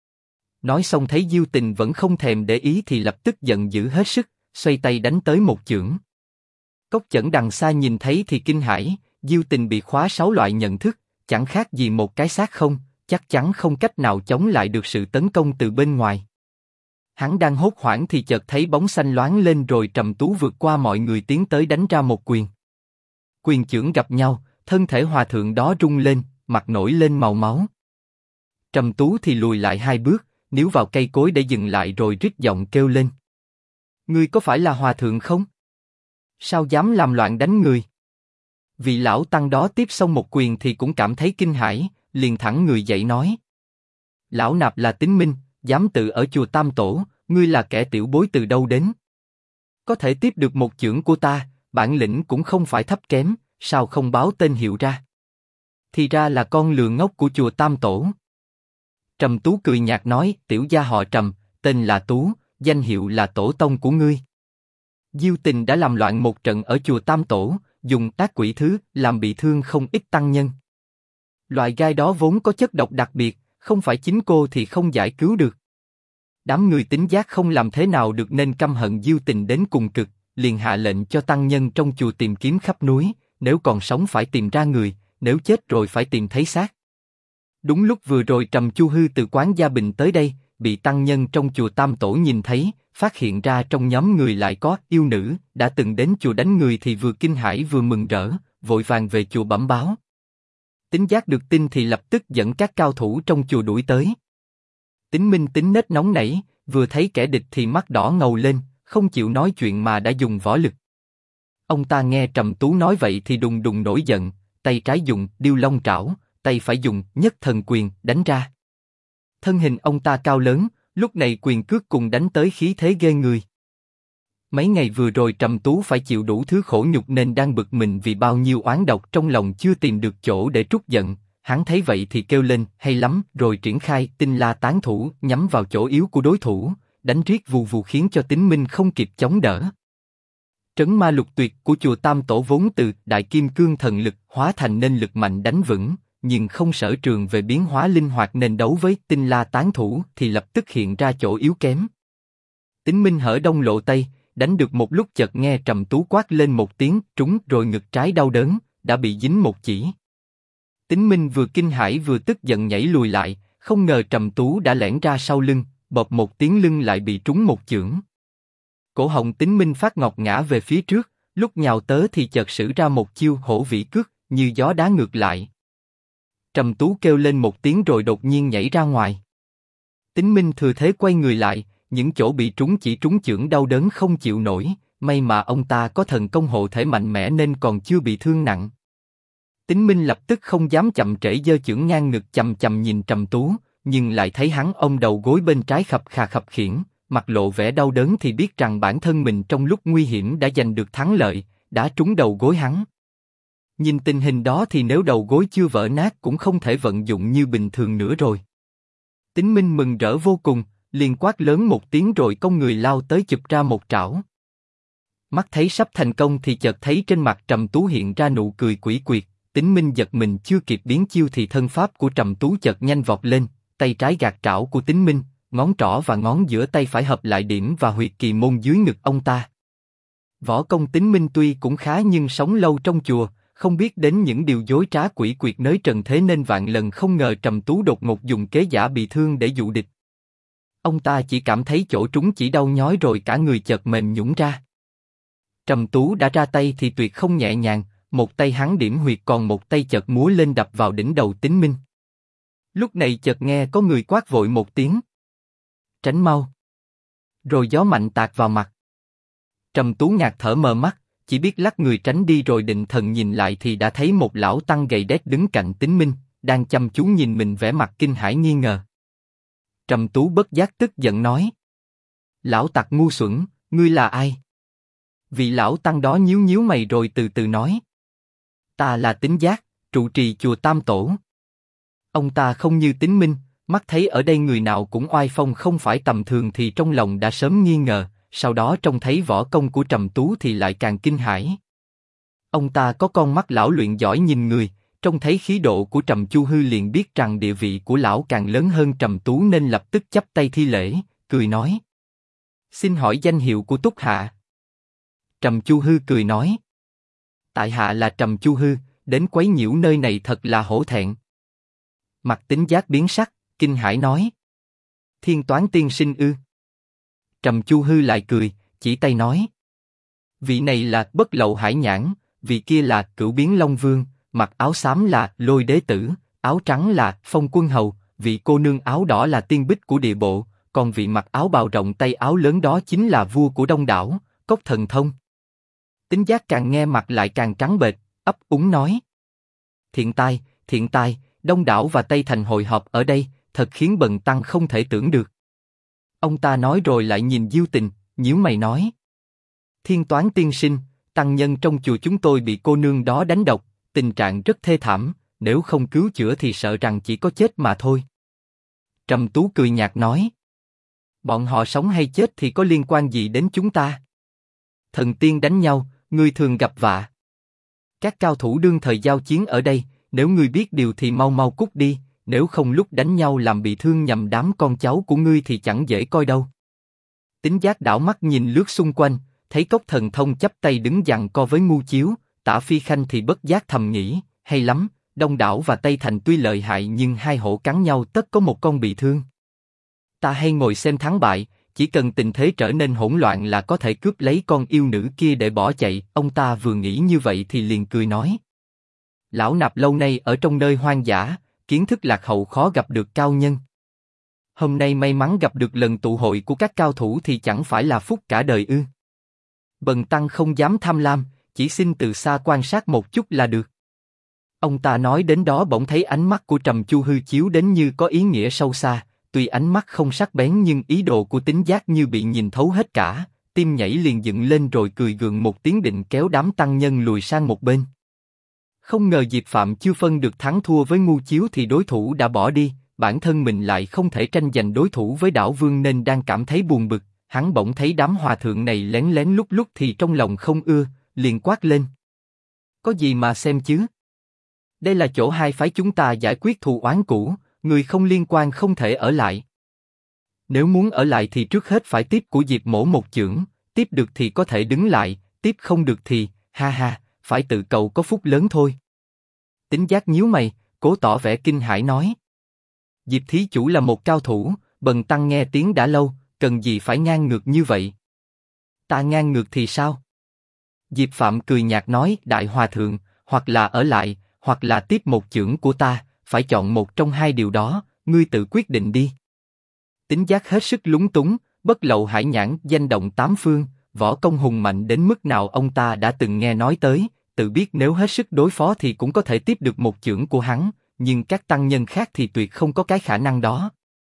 Nói xong thấy Diêu Tình vẫn không thèm để ý thì lập tức giận dữ hết sức, xoay tay đánh tới một chưởng. Cốc Chẩn đằng xa nhìn thấy thì kinh hãi, Diêu Tình bị khóa 6 loại nhận thức, chẳng khác gì một cái xác không, chắc chắn không cách nào chống lại được sự tấn công từ bên ngoài. Hắn đang hốt hoảng thì chợt thấy bóng xanh loáng lên rồi Trầm Tú vượt qua mọi người tiến tới đánh ra một quyền. Quyền chưởng gặp nhau, thân thể hòa thượng đó rung lên, mặt nổi lên màu máu. Trầm Tú thì lùi lại 2 bước, níu vào cây cối để dừng lại rồi rít giọng kêu lên: Ngươi có phải là hòa thượng không? Sao dám làm loạn đánh người? Vị lão tăng đó tiếp xong một quyền thì cũng cảm thấy kinh hãi, liền thẳng người dậy nói: Lão nạp là Tín Minh, dám tự ở chùa Tam Tổ, ngươi là kẻ tiểu bối từ đâu đến? Có thể tiếp được một chưởng của ta, bản lĩnh cũng không phải thấp kém, sao không báo tên hiệu ra? Thì ra là con lừa ngốc của chùa Tam Tổ. Trầm Tú cười nhạt nói: Tiểu gia họ Trầm, tên là Tú, danh hiệu là tổ tông của ngươi. Diêu Tình đã làm loạn một trận ở chùa Tam Tổ, dùng tác quỷ thứ làm bị thương không ít tăng nhân. Loại gai đó vốn có chất độc đặc biệt, không phải chính cô thì không giải cứu được. Đám người Tín Giác không làm thế nào được nên căm hận Diêu Tình đến cùng cực, liền hạ lệnh cho tăng nhân trong chùa tìm kiếm khắp núi, nếu còn sống phải tìm ra người, nếu chết rồi phải tìm thấy xác. Đúng lúc vừa rồi Trầm Chu Hư từ quán Gia Bình tới đây, bị tăng nhân trong chùa Tam Tổ nhìn thấy, phát hiện ra trong nhóm người lại có yêu nữ đã từng đến chùa đánh người thì vừa kinh hãi vừa mừng rỡ, vội vàng về chùa bẩm báo. Tín Giác được tin thì lập tức dẫn các cao thủ trong chùa đuổi tới. Tín Minh tính nết nóng nảy, vừa thấy kẻ địch thì mắt đỏ ngầu lên, không chịu nói chuyện mà đã dùng võ lực. Ông ta nghe Trầm Tú nói vậy thì đùng đùng nổi giận, tay trái dùng Điêu Long Trảo, tay phải dùng Nhất Thần Quyền đánh ra. Thân hình ông ta cao lớn, lúc này quyền cước cùng đánh tới khí thế ghê người. Mấy ngày vừa rồi Trầm Tú phải chịu đủ thứ khổ nhục nên đang bực mình vì bao nhiêu oán độc trong lòng chưa tìm được chỗ để trút giận. Hắn thấy vậy thì kêu lên hay lắm, rồi triển khai Tinh La Tán Thủ nhắm vào chỗ yếu của đối thủ, đánh riết vù vù khiến cho Tín Minh không kịp chống đỡ. Trấn Ma Lục Tuyệt của chùa Tam Tổ vốn từ Đại Kim Cương Thần Lực hóa thành nên lực mạnh đánh vững, nhưng không sở trường về biến hóa linh hoạt nên đấu với Tinh La Tán Thủ thì lập tức hiện ra chỗ yếu kém. Tín Minh hở đông lộ tây, đánh được một lúc chợt nghe Trầm Tú quát lên một tiếng trúng rồi ngực trái đau đớn, đã bị dính một chỉ. Tín Minh vừa kinh hãi vừa tức giận nhảy lùi lại, không ngờ Trầm Tú đã lẻn ra sau lưng, bộp một tiếng lưng lại bị trúng một chưởng. Cổ họng Tín Minh phát ngọc ngã về phía trước, lúc nhào tới thì chợt sử ra một chiêu hổ vĩ cước, như gió đá ngược lại. Trầm Tú kêu lên một tiếng rồi đột nhiên nhảy ra ngoài. Tín Minh thừa thế quay người lại, những chỗ bị trúng chỉ trúng chưởng đau đớn không chịu nổi, may mà ông ta có thần công hộ thể mạnh mẽ nên còn chưa bị thương nặng. Tín Minh lập tức không dám chậm trễ giơ chưởng ngang ngực chằm chằm nhìn Trầm Tú, nhưng lại thấy hắn ôm đầu gối bên trái khập khà khập khiễng, mặt lộ vẻ đau đớn thì biết rằng bản thân mình trong lúc nguy hiểm đã giành được thắng lợi, đã trúng đầu gối hắn. Nhìn tình hình đó thì nếu đầu gối chưa vỡ nát cũng không thể vận dụng như bình thường nữa rồi. Tín Minh mừng rỡ vô cùng, liền quát lớn một tiếng rồi cong người lao tới chụp ra một trảo. Mắt thấy sắp thành công thì chợt thấy trên mặt Trầm Tú hiện ra nụ cười quỷ quyệt. Tín Minh giật mình chưa kịp biến chiêu thì thân pháp của Trầm Tú chợt nhanh vọt lên, tay trái gạt trảo của Tín Minh, ngón trỏ và ngón giữa tay phải hợp lại điểm vào huyệt kỳ môn dưới ngực ông ta. Võ công Tín Minh tuy cũng khá nhưng sống lâu trong chùa, không biết đến những điều dối trá quỷ quyệt nơi trần thế nên vạn lần không ngờ Trầm Tú đột ngột dùng kế giả bị thương để dụ địch. Ông ta chỉ cảm thấy chỗ trúng chỉ đau nhói rồi cả người chợt mềm nhũn ra. Trầm Tú đã ra tay thì tuyệt không nhẹ nhàng, một tay hắn điểm huyệt còn một tay chợt múa lên đập vào đỉnh đầu Tín Minh. Lúc này chợt nghe có người quát vội một tiếng. Tránh mau. Rồi gió mạnh tạt vào mặt. Trầm Tú ngạt thở mờ mắt, chỉ biết lắc người tránh đi rồi định thần nhìn lại thì đã thấy một lão tăng gầy đét đứng cạnh Tín Minh, đang chăm chú nhìn mình vẻ mặt kinh hãi nghi ngờ. Trầm Tú bất giác tức giận nói. Lão tặc ngu xuẩn, ngươi là ai? Vị lão tăng đó nhíu nhíu mày rồi từ từ nói. Ta là Tín Giác, trụ trì chùa Tam Tổ. Ông ta không như Tín Minh, mắt thấy ở đây người nào cũng oai phong không phải tầm thường thì trong lòng đã sớm nghi ngờ, sau đó trông thấy võ công của Trầm Tú thì lại càng kinh hãi. Ông ta có con mắt lão luyện giỏi nhìn người, trông thấy khí độ của Trầm Chu Hư liền biết rằng địa vị của lão càng lớn hơn Trầm Tú nên lập tức chắp tay thi lễ, cười nói. Xin hỏi danh hiệu của Túc Hạ. Trầm Chu Hư cười nói. Tại hạ là Trầm Chu Hư, đến quấy nhiễu nơi này thật là hổ thẹn. Mặt Tín Giác biến sắc, kinh hãi nói. Thiên Toán tiên sinh ư? Trầm Chu Hư lại cười, chỉ tay nói. Vị này là Bất Lậu Hải Nhãn, vị kia là Cửu Biến Long Vương, mặc áo xám là Lôi Đế Tử, áo trắng là Phong Quân Hầu, vị cô nương áo đỏ là Tiên Bích của địa bộ, còn vị mặc áo bào rộng tay áo lớn đó chính là vua của Đông Đảo, Cốc Thần Thông. Tín Giác càng nghe mặt lại càng trắng bệch, ấp úng nói. Thiện tai, Đông đảo và Tây Thành hội họp ở đây, thật khiến bần tăng không thể tưởng được. Ông ta nói rồi lại nhìn Diêu Tình, nhíu mày nói. Thiên Toán tiên sinh, tăng nhân trong chùa chúng tôi bị cô nương đó đánh độc, tình trạng rất thê thảm, nếu không cứu chữa thì sợ rằng chỉ có chết mà thôi. Trầm Tú cười nhạt nói. Bọn họ sống hay chết thì có liên quan gì đến chúng ta? Thần tiên đánh nhau, ngươi thường gặp vạ. Các cao thủ đương thời giao chiến ở đây, nếu ngươi biết điều thì mau mau cút đi, nếu không lúc đánh nhau làm bị thương nhầm đám con cháu của ngươi thì chẳng dễ coi đâu. Tính Giác đảo mắt nhìn lướt xung quanh, thấy Cốc Thần Thông chắp tay đứng giằng co với Ngu Chiếu, Tả Phi Khanh thì bất giác thầm nghĩ, hay lắm, Đông đảo và Tây Thành tuy lợi hại nhưng hai hổ cắn nhau tất có một con bị thương. Ta hay ngồi xem thắng bại, chỉ cần tình thế trở nên hỗn loạn là có thể cướp lấy con yêu nữ kia để bỏ chạy. Ông ta vừa nghĩ như vậy thì liền cười nói. Lão nạp lâu nay ở trong nơi hoang dã, kiến thức lạc hậu khó gặp được cao nhân. Hôm nay may mắn gặp được lần tụ hội của các cao thủ thì chẳng phải là phúc cả đời ư? Bần tăng không dám tham lam, chỉ xin từ xa quan sát một chút là được. Ông ta nói đến đó bỗng thấy ánh mắt của Trầm Chu Hư chiếu đến như có ý nghĩa sâu xa, tuy ánh mắt không sắc bén nhưng ý đồ của Tính Giác như bị nhìn thấu hết cả, tim nhảy liền dựng lên rồi cười gượng một tiếng định kéo đám tăng nhân lùi sang một bên. Không ngờ Diệp Phạm chưa phân được thắng thua với Ngu Chiếu thì đối thủ đã bỏ đi, bản thân mình lại không thể tranh giành đối thủ với Đảo Vương nên đang cảm thấy buồn bực. Hắn bỗng thấy đám hòa thượng này lén lén lúc lúc thì trong lòng không ưa, liền quát lên. Có gì mà xem chứ? Đây là chỗ hai phái chúng ta giải quyết thù oán cũ, người không liên quan không thể ở lại. Nếu muốn ở lại thì trước hết phải tiếp của Diệp Mỗ một chưởng, tiếp được thì có thể đứng lại, tiếp không được thì, ha ha, phải tự cầu có phúc lớn thôi. Tính Giác nhíu mày, cố tỏ vẻ kinh hãi nói. Diệp thí chủ là một cao thủ, bần tăng nghe tiếng đã lâu, cần gì phải ngang ngược như vậy? Ta ngang ngược thì sao? Diệp Phạm cười nhạt nói, đại hòa thượng, hoặc là ở lại, hoặc là tiếp một chưởng của ta, phải chọn một trong hai điều đó, ngươi tự quyết định đi. Tính Giác hết sức lúng túng, bất lậu hải nhãn, danh động tám phương, võ công hùng mạnh đến mức nào ông ta đã từng nghe nói tới, tự biết nếu hết sức đối phó thì cũng có thể tiếp được một chưởng của hắn, nhưng các tăng nhân khác thì tuyệt không có cái khả năng đó.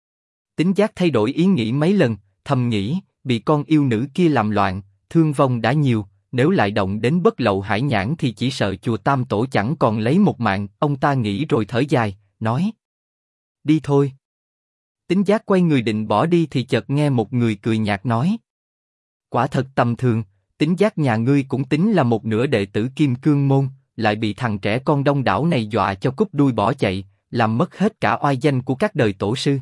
Tính Giác thay đổi ý nghĩ mấy lần, thầm nghĩ, bị con yêu nữ kia làm loạn, thương vong đã nhiều, nếu lại động đến bất lậu hải nhãn thì chỉ sợ chùa Tam Tổ chẳng còn lấy một mạng. Ông ta nghĩ rồi thở dài, nói. Đi thôi. Tính Giác quay người định bỏ đi thì chợt nghe một người cười nhạt nói. Quả thật tầm thường, Tính Giác nhà ngươi cũng tính là một nửa đệ tử Kim Cương Môn, lại bị thằng trẻ con Đông đảo này dọa cho cúp đuôi bỏ chạy, làm mất hết cả oai danh của các đời tổ sư.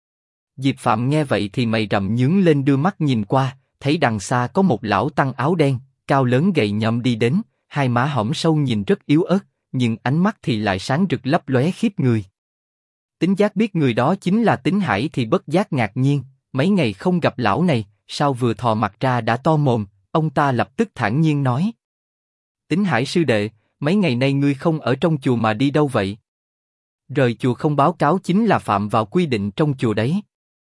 Diệp Phạm nghe vậy thì mày rậm nhướng lên đưa mắt nhìn qua, thấy đằng xa có một lão tăng áo đen, cao lớn gầy nhom đi đến, hai má hõm sâu nhìn rất yếu ớt, nhưng ánh mắt thì lại sáng rực lấp lóe khiếp người. Tính Giác biết người đó chính là Tính Hải thì bất giác ngạc nhiên, mấy ngày không gặp lão này, sao vừa thò mặt ra đã to mồm, ông ta lập tức thản nhiên nói. Tính Hải sư đệ, mấy ngày nay ngươi không ở trong chùa mà đi đâu vậy? Rời chùa không báo cáo chính là phạm vào quy định trong chùa đấy.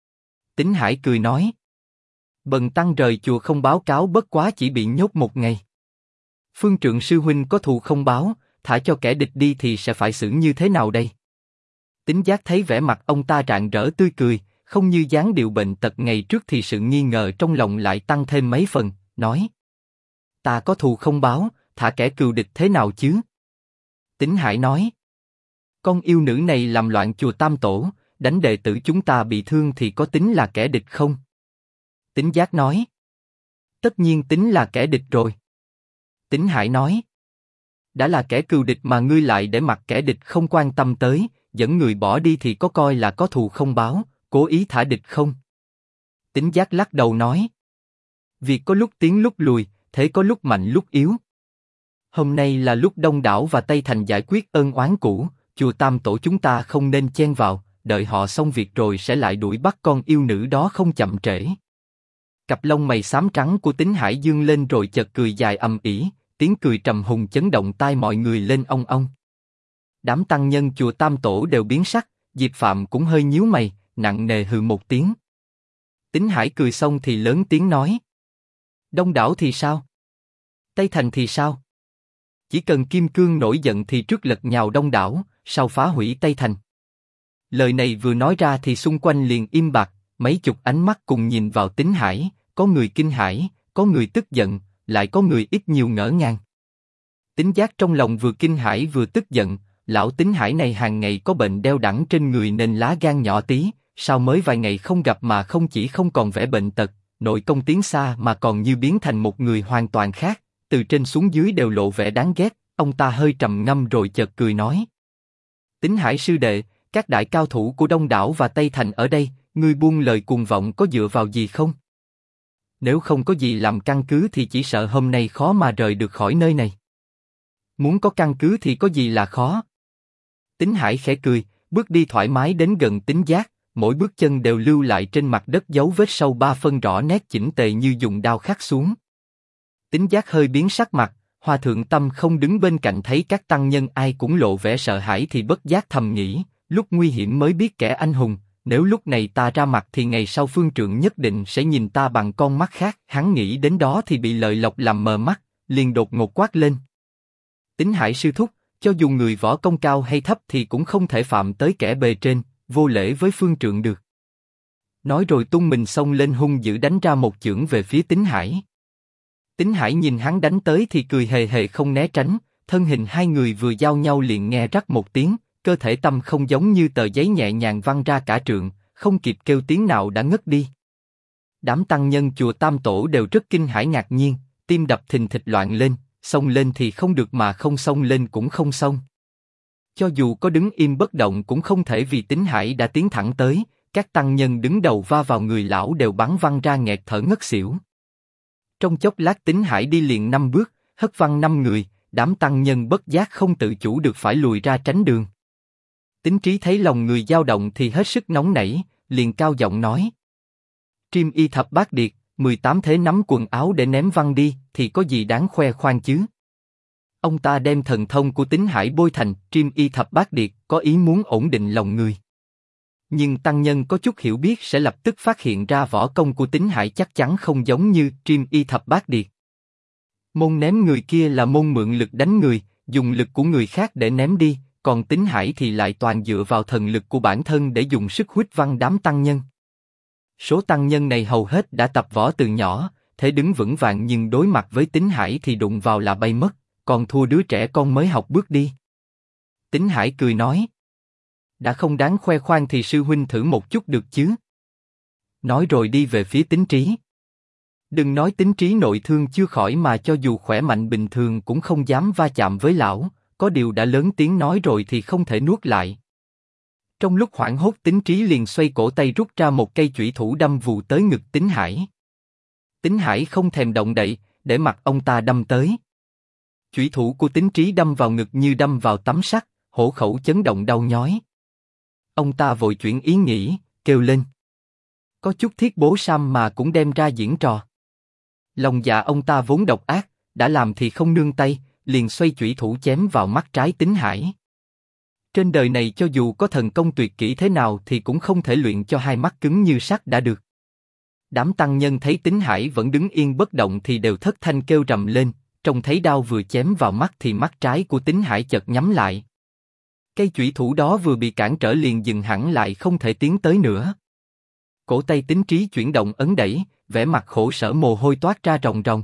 Tính Hải cười nói. Bần tăng rời chùa không báo cáo bất quá chỉ bị nhốt một ngày. Phương Trượng sư huynh có thù không báo, thả cho kẻ địch đi thì sẽ phải xử như thế nào đây? Tính Giác thấy vẻ mặt ông ta rạng rỡ tươi cười, không như dáng điệu bệnh tật ngày trước thì sự nghi ngờ trong lòng lại tăng thêm mấy phần, nói. Ta có thù không báo, thả kẻ cừu địch thế nào chứ? Tính Hải nói. Con yêu nữ này làm loạn chùa Tam Tổ, đánh đệ tử chúng ta bị thương thì có tính là kẻ địch không? Tính Giác nói. Tất nhiên tính là kẻ địch rồi. Tính Hải nói. Đã là kẻ cừu địch mà ngươi lại để mặc kẻ địch không quan tâm tới, dẫn người bỏ đi thì có coi là có thù không báo, cố ý thả địch không? Tính Giác lắc đầu nói. Việc có lúc tiến lúc lùi, thế có lúc mạnh lúc yếu. Hôm nay là lúc Đông đảo và Tây Thành giải quyết ân oán cũ, chùa Tam Tổ chúng ta không nên chen vào, đợi họ xong việc rồi sẽ lại đuổi bắt con yêu nữ đó không chậm trễ. Cặp lông mày xám trắng của Tính Hải dương lên rồi chợt cười dài ầm ĩ, tiếng cười trầm hùng chấn động tai mọi người lên ong ong. Đám tăng nhân chùa Tam Tổ đều biến sắc, Diệp Phạm cũng hơi nhíu mày, nặng nề hừ một tiếng. Tính Hải cười xong thì lớn tiếng nói. Đông đảo thì sao? Tây Thành thì sao? Chỉ cần Kim Cương nổi giận thì trước lật nhào đông đảo, sau phá hủy Tây Thành. Lời này vừa nói ra thì xung quanh liền im bặt, mấy chục ánh mắt cùng nhìn vào Tín Hải, có người kinh hãi, có người tức giận, lại có người ít nhiều ngỡ ngàng. Tín Giác trong lòng vừa kinh hãi vừa tức giận, lão Tín Hải này hàng ngày có bệnh đeo đẳng trên người nên lá gan nhỏ tí, sao mới vài ngày không gặp mà không chỉ không còn vẻ bệnh tật, nội công tiến xa mà còn như biến thành một người hoàn toàn khác, từ trên xuống dưới đều lộ vẻ đáng ghét. Ông ta hơi trầm ngâm rồi chợt cười nói: Tín Hải sư đệ, các đại cao thủ của Đông Đảo và Tây Thành ở đây, ngươi buông lời cuồng vọng có dựa vào gì không? Nếu không có gì làm căn cứ thì chỉ sợ hôm nay khó mà rời được khỏi nơi này. Muốn có căn cứ thì có gì là khó? Tín Hải khẽ cười, bước đi thoải mái đến gần Tín Giác, mỗi bước chân đều lưu lại trên mặt đất dấu vết sâu 3 phân rõ nét chỉnh tề như dùng đao khắc xuống. Tín Giác hơi biến sắc mặt, Hòa thượng Tâm không đứng bên cạnh thấy các tăng nhân ai cũng lộ vẻ sợ hãi thì bất giác thầm nghĩ, lúc nguy hiểm mới biết kẻ anh hùng, nếu lúc này ta ra mặt thì ngày sau phương trượng nhất định sẽ nhìn ta bằng con mắt khác. Hắn nghĩ đến đó thì bị lợi lộc làm mờ mắt, liền đột ngột quát lên: Tín Hải sư thúc, cho dù người võ công cao hay thấp thì cũng không thể phạm tới kẻ bề trên, vô lễ với phương trượng được. Nói rồi tung mình xông lên hung dữ đánh ra một chưởng về phía Tín Hải. Tín Hải nhìn hắn đánh tới thì cười hề hề không né tránh, thân hình hai người vừa giao nhau liền nghe rắc một tiếng, cơ thể Tâm không giống như tờ giấy nhẹ nhàng văng ra cả trượng, không kịp kêu tiếng nào đã ngất đi. Đám tăng nhân chùa Tam Tổ đều rất kinh hãi ngạc nhiên, tim đập thình thịch loạn lên, xông lên thì không được mà không xông lên cũng không xong. Cho dù có đứng im bất động cũng không thể vì Tín Hải đã tiến thẳng tới, các tăng nhân đứng đầu va vào người lão đều bắn văng ra nghẹt thở ngất xỉu. Trong chốc lát Tín Hải đi liền 5 bước, hất văng 5 người, đám tăng nhân bất giác không tự chủ được phải lùi ra tránh đường. Tín Trí thấy lòng người dao động thì hết sức nóng nảy, liền cao giọng nói: Triêm y thập bát điệt, 18 thế nắm quần áo để ném văng đi, thì có gì đáng khoe khoang chứ? Ông ta đem thần thông của Tín Hải bôi thành Triêm y thập bát điệt, có ý muốn ổn định lòng người. Nhưng tăng nhân có chút hiểu biết sẽ lập tức phát hiện ra võ công của Tín Hải chắc chắn không giống như Triêm y thập bát điệt. Môn ném người kia là môn mượn lực đánh người, dùng lực của người khác để ném đi, còn Tín Hải thì lại toàn dựa vào thần lực của bản thân để dùng sức huýt văng đám tăng nhân. Số tăng nhân này hầu hết đã tập võ từ nhỏ, thế đứng vững vàng nhưng đối mặt với Tín Hải thì đụng vào là bay mất, còn thua đứa trẻ con mới học bước đi. Tín Hải cười nói: Đã không đáng khoe khoang thì sư huynh thử một chút được chứ? Nói rồi đi về phía Tín Trí. Đừng nói Tín Trí nội thương chưa khỏi mà cho dù khỏe mạnh bình thường cũng không dám va chạm với lão, có điều đã lớn tiếng nói rồi thì không thể nuốt lại. Trong lúc hoảng hốt Tín Trí liền xoay cổ tay rút ra một cây chủy thủ đâm vù tới ngực Tín Hải. Tín Hải không thèm động đậy, để mặc ông ta đâm tới. Chủy thủ của Tín Trí đâm vào ngực như đâm vào tấm sắt, hổ khẩu chấn động đau nhói. Ông ta vội chuyển ý nghĩ, kêu lên: Có chút thiết bố sam mà cũng đem ra diễn trò. Lòng dạ ông ta vốn độc ác, đã làm thì không nương tay, liền xoay chủy thủ chém vào mắt trái Tín Hải. Trên đời này cho dù có thần công tuyệt kỹ thế nào thì cũng không thể luyện cho hai mắt cứng như sắt đã được. Đám tăng nhân thấy Tín Hải vẫn đứng yên bất động thì đều thất thanh kêu rầm lên, trông thấy đao vừa chém vào mắt thì mắt trái của Tín Hải chợt nhắm lại. Cây chủy thủ đó vừa bị cản trở liền dừng hẳn lại không thể tiến tới nữa. Cổ tay Tín Trí chuyển động ấn đẩy, vẻ mặt khổ sở mồ hôi toát ra ròng ròng.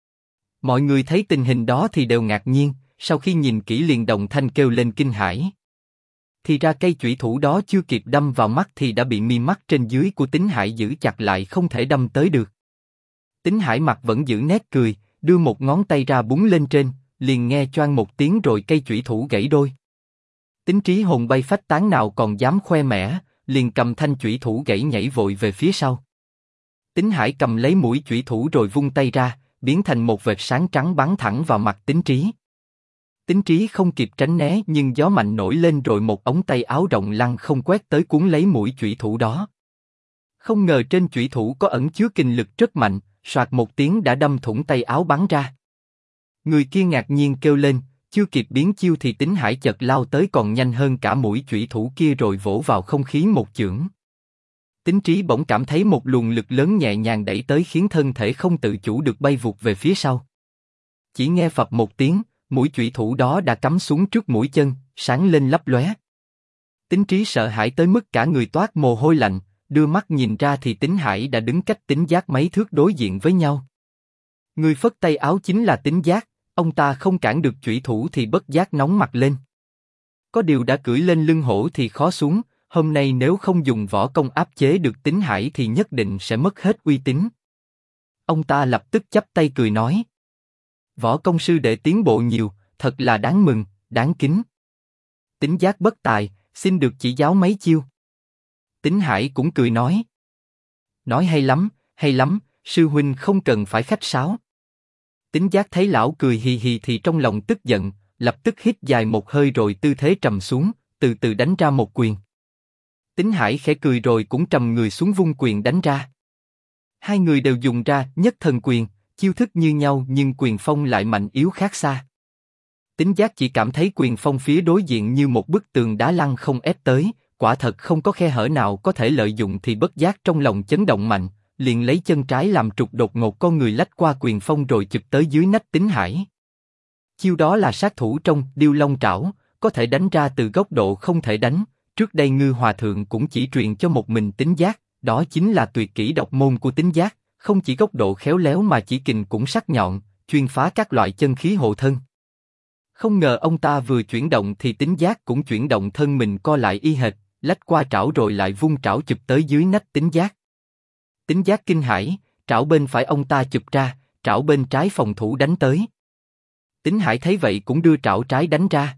Mọi người thấy tình hình đó thì đều ngạc nhiên, sau khi nhìn kỹ liền đồng thanh kêu lên kinh hãi. Thì ra cây chủy thủ đó chưa kịp đâm vào mắt thì đã bị mi mắt trên dưới của Tín Hải giữ chặt lại không thể đâm tới được. Tín Hải mặt vẫn giữ nét cười, đưa một ngón tay ra búng lên trên, liền nghe choang một tiếng rồi cây chủy thủ gãy đôi. Tín Trí hồn bay phách tán nào còn dám khoe mẽ, liền cầm thanh chủy thủ gãy nhảy vội về phía sau. Tín Hải cầm lấy mũi chủy thủ rồi vung tay ra, biến thành một vệt sáng trắng bắn thẳng vào mặt Tín Trí. Tín Trí không kịp tránh né nhưng gió mạnh nổi lên rồi một ống tay áo rộng lăng không quét tới cuốn lấy mũi chủy thủ đó. Không ngờ trên chủy thủ có ẩn chứa kình lực rất mạnh, soạt một tiếng đã đâm thủng tay áo bắn ra. Người kia ngạc nhiên kêu lên, chưa kịp biến chiêu thì Tín Hải chợt lao tới còn nhanh hơn cả mũi chủy thủ kia rồi vỗ vào không khí một chưởng. Tín Trí bỗng cảm thấy một luồng lực lớn nhẹ nhàng đẩy tới khiến thân thể không tự chủ được bay vụt về phía sau. Chỉ nghe phập một tiếng, mũi chủy thủ đó đã cắm xuống trước mũi chân, sáng lên lấp lóe. Tín Trí sợ hãi tới mức cả người toát mồ hôi lạnh, đưa mắt nhìn ra thì Tín Hải đã đứng cách Tín Giác mấy thước đối diện với nhau. Người phất tay áo chính là Tín Giác, ông ta không cản được chủy thủ thì bất giác nóng mặt lên. Có điều đã cưỡi lên lưng hổ thì khó xuống, hôm nay nếu không dùng võ công áp chế được Tín Hải thì nhất định sẽ mất hết uy tín. Ông ta lập tức chắp tay cười nói: Võ công sư đệ tiến bộ nhiều, thật là đáng mừng, đáng kính. Tín Giác bất tài, xin được chỉ giáo mấy chiêu. Tín Hải cũng cười nói: Nói hay lắm, sư huynh không cần phải khách sáo. Tín Giác thấy lão cười hì hì thì trong lòng tức giận, lập tức hít dài một hơi rồi tư thế trầm xuống, từ từ đánh ra một quyền. Tín Hải khẽ cười rồi cũng trầm người xuống vung quyền đánh ra. Hai người đều dùng ra nhất thần quyền, chiêu thức như nhau nhưng quyền phong lại mạnh yếu khác xa. Tín Giác chỉ cảm thấy quyền phong phía đối diện như một bức tường đá lăng không ép tới, quả thật không có khe hở nào có thể lợi dụng thì bất giác trong lòng chấn động mạnh, liền lấy chân trái làm trục đột ngột con người lách qua quyền phong rồi chụp tới dưới nách Tín Hải. Chiêu đó là sát thủ trong Điêu Long Trảo, có thể đánh ra từ góc độ không thể đánh. Trước đây Ngư Hòa Thượng cũng chỉ truyền cho một mình Tín Giác, đó chính là tuyệt kỹ độc môn của Tín Giác, không chỉ góc độ khéo léo mà chỉ kình cũng sắc nhọn, chuyên phá các loại chân khí hộ thân. Không ngờ ông ta vừa chuyển động thì Tín Giác cũng chuyển động thân mình co lại y hệt, lách qua trảo rồi lại vung trảo chụp tới dưới nách Tín Giác. Tín Giác kinh hãi, trảo bên phải ông ta chụp ra, trảo bên trái phòng thủ đánh tới. Tín Hải thấy vậy cũng đưa trảo trái đánh ra.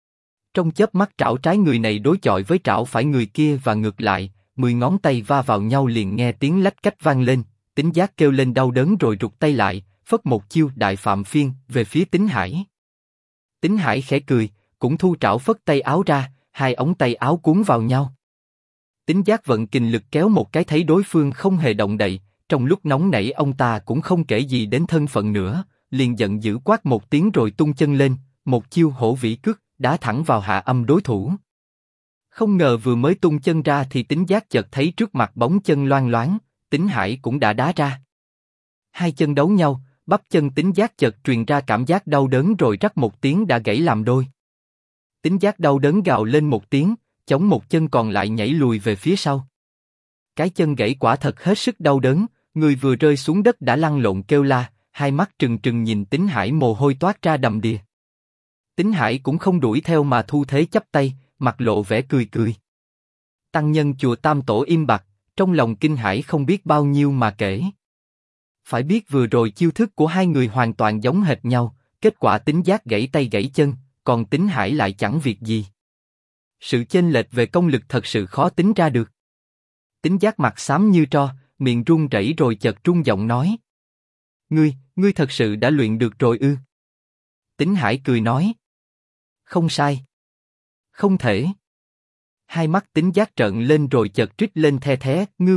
Trong chớp mắt trảo trái người này đối chọi với trảo phải người kia và ngược lại, 10 ngón tay va vào nhau liền nghe tiếng lách cách vang lên. Tín Giác kêu lên đau đớn rồi rụt tay lại, phất một chiêu Đại Phạm Phiên về phía Tín Hải. Tín Hải khẽ cười, cũng thu trảo phất tay áo ra, hai ống tay áo cuốn vào nhau. Tín Giác vận kình lực kéo một cái thấy đối phương không hề động đậy, trong lúc nóng nảy ông ta cũng không kể gì đến thân phận nữa, liền giận dữ quát một tiếng rồi tung chân lên, một chiêu Hổ Vĩ Cước đá thẳng vào hạ âm đối thủ. Không ngờ vừa mới tung chân ra thì Tín Giác chợt thấy trước mặt bóng chân loang loáng, Tín Hải cũng đã đá ra. Hai chân đấu nhau, bắp chân Tín Giác chợt truyền ra cảm giác đau đớn rồi rắc một tiếng đã gãy làm đôi. Tín Giác đau đớn gào lên một tiếng, chống một chân còn lại nhảy lùi về phía sau. Cái chân gãy quả thật hết sức đau đớn, người vừa rơi xuống đất đã lăn lộn kêu la, hai mắt trừng trừng nhìn Tín Hải mồ hôi toát ra đầm đìa. Tín Hải cũng không đuổi theo mà thu thế chắp tay, mặt lộ vẻ cười cười. Tăng nhân chùa Tam Tổ im bặt, trong lòng kinh hãi không biết bao nhiêu mà kể. Phải biết vừa rồi chiêu thức của hai người hoàn toàn giống hệt nhau, kết quả Tín Giác gãy tay gãy chân, còn Tín Hải lại chẳng việc gì. Sự chênh lệch về công lực thật sự khó tính ra được. Tín Giác mặt xám như tro, miệng run rẩy rồi chợt trung giọng nói: Ngươi thật sự đã luyện được rồi ư? Tín Hải cười nói: Không sai. Không thể. Hai mắt Tín Giác trợn lên rồi chợt trích lên the thé, Ngư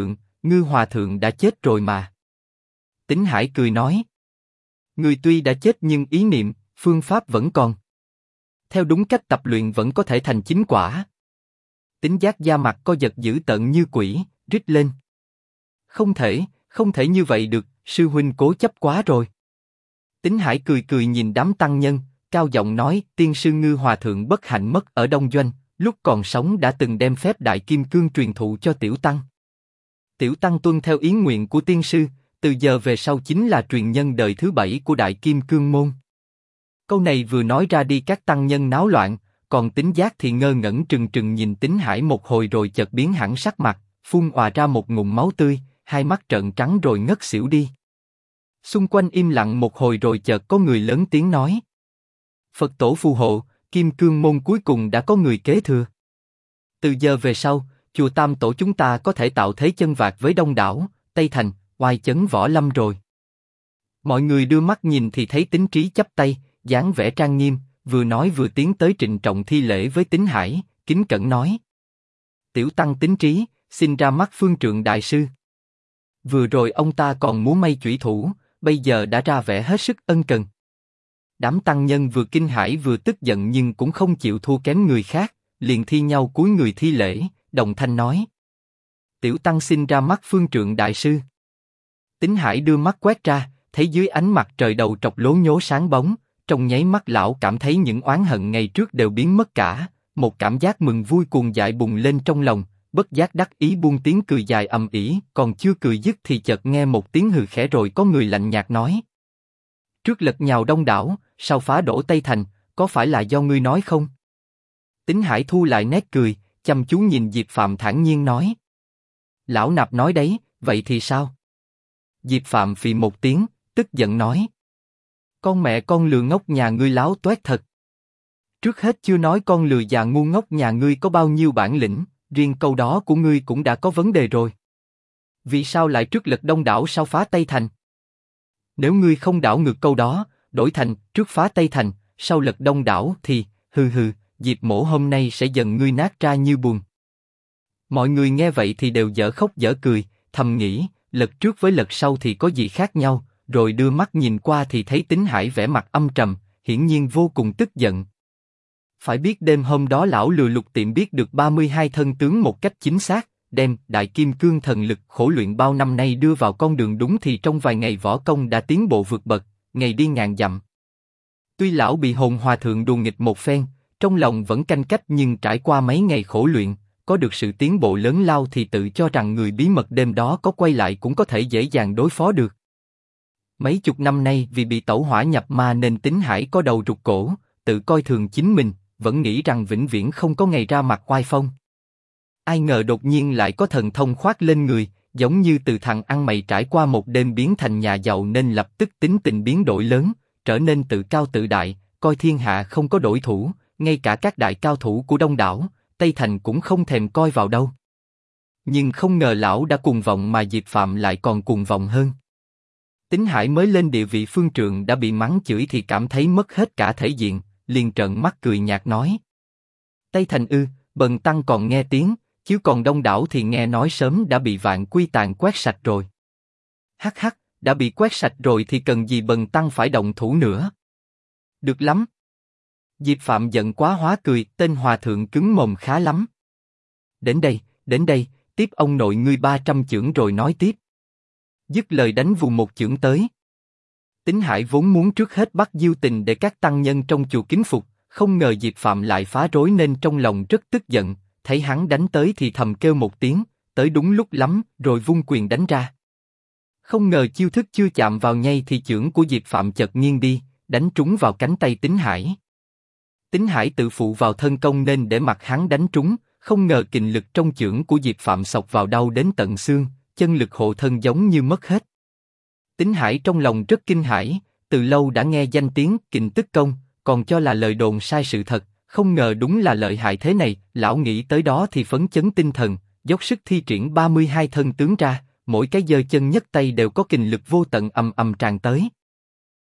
Hòa Thượng đã chết rồi mà. Tín Hải cười nói: Người tuy đã chết nhưng ý niệm, phương pháp vẫn còn. Theo đúng cách tập luyện vẫn có thể thành chính quả. Tín Giác da mặt co giật dữ tợn như quỷ, rít lên: Không thể như vậy được, sư huynh cố chấp quá rồi. Tín Hải cười cười nhìn đám tăng nhân, cao giọng nói: Tiên sư Ngư Hòa Thượng bất hạnh mất ở Đông Doanh, lúc còn sống đã từng đem phép Đại Kim Cương truyền thụ cho Tiểu Tăng. Tiểu Tăng tuân theo ý nguyện của tiên sư, từ giờ về sau chính là truyền nhân đời thứ 7 của Đại Kim Cương môn. Câu này vừa nói ra đi các tăng nhân náo loạn, còn Tín Giác thì ngơ ngẩn trừng trừng nhìn Tín Hải một hồi rồi chợt biến hẳn sắc mặt, phun òa ra một ngụm máu tươi, hai mắt trợn trắng rồi ngất xỉu đi. Xung quanh im lặng một hồi rồi chợt có người lớn tiếng nói: Phật tổ phù hộ, Kim Cương môn cuối cùng đã có người kế thừa. Từ giờ về sau, chùa Tam Tổ chúng ta có thể tạo thế chân vạc với Đông Đảo, Tây Thành, oai chấn võ lâm rồi. Mọi người đưa mắt nhìn thì thấy Tín Trí chắp tay, dáng vẻ trang nghiêm, vừa nói vừa tiến tới trịnh trọng thi lễ với Tín Hải, kính cẩn nói: Tiểu tăng Tín Trí, xin ra mắt Phương Trượng đại sư. Vừa rồi ông ta còn múa may chủy thủ, bây giờ đã ra vẻ hết sức ân cần. Đám tăng nhân vừa kinh hãi vừa tức giận nhưng cũng không chịu thua kém người khác, liền thi nhau cúi người thi lễ, đồng thanh nói: Tiểu tăng xin ra mắt Phương Trượng đại sư. Tín Hải đưa mắt quét ra, thấy dưới ánh mặt trời đầu trọc lố nhố sáng bóng, trong nháy mắt lão cảm thấy những oán hận ngày trước đều biến mất cả, một cảm giác mừng vui cuồng dại bùng lên trong lòng, bất giác đắc ý buông tiếng cười dài ầm ĩ, còn chưa cười dứt thì chợt nghe một tiếng hừ khẽ rồi có người lạnh nhạt nói: Trước lật nhào Đông Đảo, sau phá đổ Tây Thành, có phải là do ngươi nói không? Tín Hải thu lại nét cười, chăm chú nhìn Diệp Phạm thản nhiên nói: Lão nạp nói đấy, vậy thì sao? Diệp Phạm phì một tiếng, tức giận nói: Con mẹ con lừa ngốc nhà ngươi láo toét thật. Trước hết chưa nói con lừa già ngu ngốc nhà ngươi có bao nhiêu bản lĩnh, riêng câu đó của ngươi cũng đã có vấn đề rồi. Vì sao lại trước lật Đông Đảo sau phá Tây Thành? Nếu ngươi không đảo ngược câu đó, đổi thành trước phá Tây Thành, sau lật Đông Đảo thì, hừ hừ, Diệp Mỗ hôm nay sẽ dần ngươi nát ra như bùn. Mọi người nghe vậy thì đều dở khóc dở cười, thầm nghĩ, lật trước với lật sau thì có gì khác nhau, rồi đưa mắt nhìn qua thì thấy Tín Hải vẻ mặt âm trầm, hiển nhiên vô cùng tức giận. Phải biết đêm hôm đó lão lừa Lục Tiệm biết được 32 thân tướng một cách chính xác, đem Đại Kim Cương thần lực khổ luyện bao năm nay đưa vào con đường đúng thì trong vài ngày võ công đã tiến bộ vượt bậc, ngày đi ngàn dặm. Tuy lão bị Hồn Hòa Thượng đùa nghịch một phen, trong lòng vẫn canh cách nhưng trải qua mấy ngày khổ luyện, có được sự tiến bộ lớn lao thì tự cho rằng người bí mật đêm đó có quay lại cũng có thể dễ dàng đối phó được. Mấy chục năm nay vì bị tẩu hỏa nhập ma nên Tín Hải có đầu rụt cổ, tự coi thường chính mình, vẫn nghĩ rằng vĩnh viễn không có ngày ra mặt oai phong. Ai ngờ đột nhiên lại có thần thông khoác lên người, giống như từ thằng ăn mày trải qua một đêm biến thành nhà giàu nên lập tức tính tình biến đổi lớn, trở nên tự cao tự đại, coi thiên hạ không có đối thủ, ngay cả các đại cao thủ của Đông Đảo, Tây Thành cũng không thèm coi vào đâu. Nhưng không ngờ lão đã cuồng vọng mà Diệp Phạm lại còn cuồng vọng hơn. Tín Hải mới lên địa vị phương trượng đã bị mắng chửi thì cảm thấy mất hết cả thể diện, liền trợn mắt cười nhạt nói: Tây Thành ư, bần tăng còn nghe tiếng, chứ còn Đông Đảo thì nghe nói sớm đã bị Vạn Quy Tàn quét sạch rồi. Hắc hắc, đã bị quét sạch rồi thì cần gì bần tăng phải động thủ nữa? Được lắm. Diệp Phạm giận quá hóa cười, tên hòa thượng cứng mồm khá lắm. Đến đây, tiếp ông nội ngươi 300 chưởng rồi nói tiếp. Dứt lời đánh vù một chưởng tới. Tín Hải vốn muốn trước hết bắt Diêu Tình để các tăng nhân trong chùa kính phục, không ngờ Diệp Phạm lại phá rối nên trong lòng rất tức giận, thấy hắn đánh tới thì thầm kêu một tiếng, tới đúng lúc lắm, rồi vung quyền đánh ra. Không ngờ chiêu thức chưa chạm vào nhây thì chưởng của Diệp Phạm chợt nghiêng đi, đánh trúng vào cánh tay Tín Hải. Tín Hải tự phụ vào thân công nên để mặc hắn đánh trúng, không ngờ kình lực trong chưởng của Diệp Phạm xộc vào đau đến tận xương, chân lực hộ thân giống như mất hết. Tín Hải trong lòng rất kinh hãi, từ lâu đã nghe danh tiếng kình tức công, còn cho là lời đồn sai sự thật, không ngờ đúng là lợi hại thế này. Lão nghĩ tới đó thì phấn chấn tinh thần, dốc sức thi triển 32 thân tướng ra, mỗi cái giơ chân nhấc tay đều có kình lực vô tận ầm ầm tràn tới.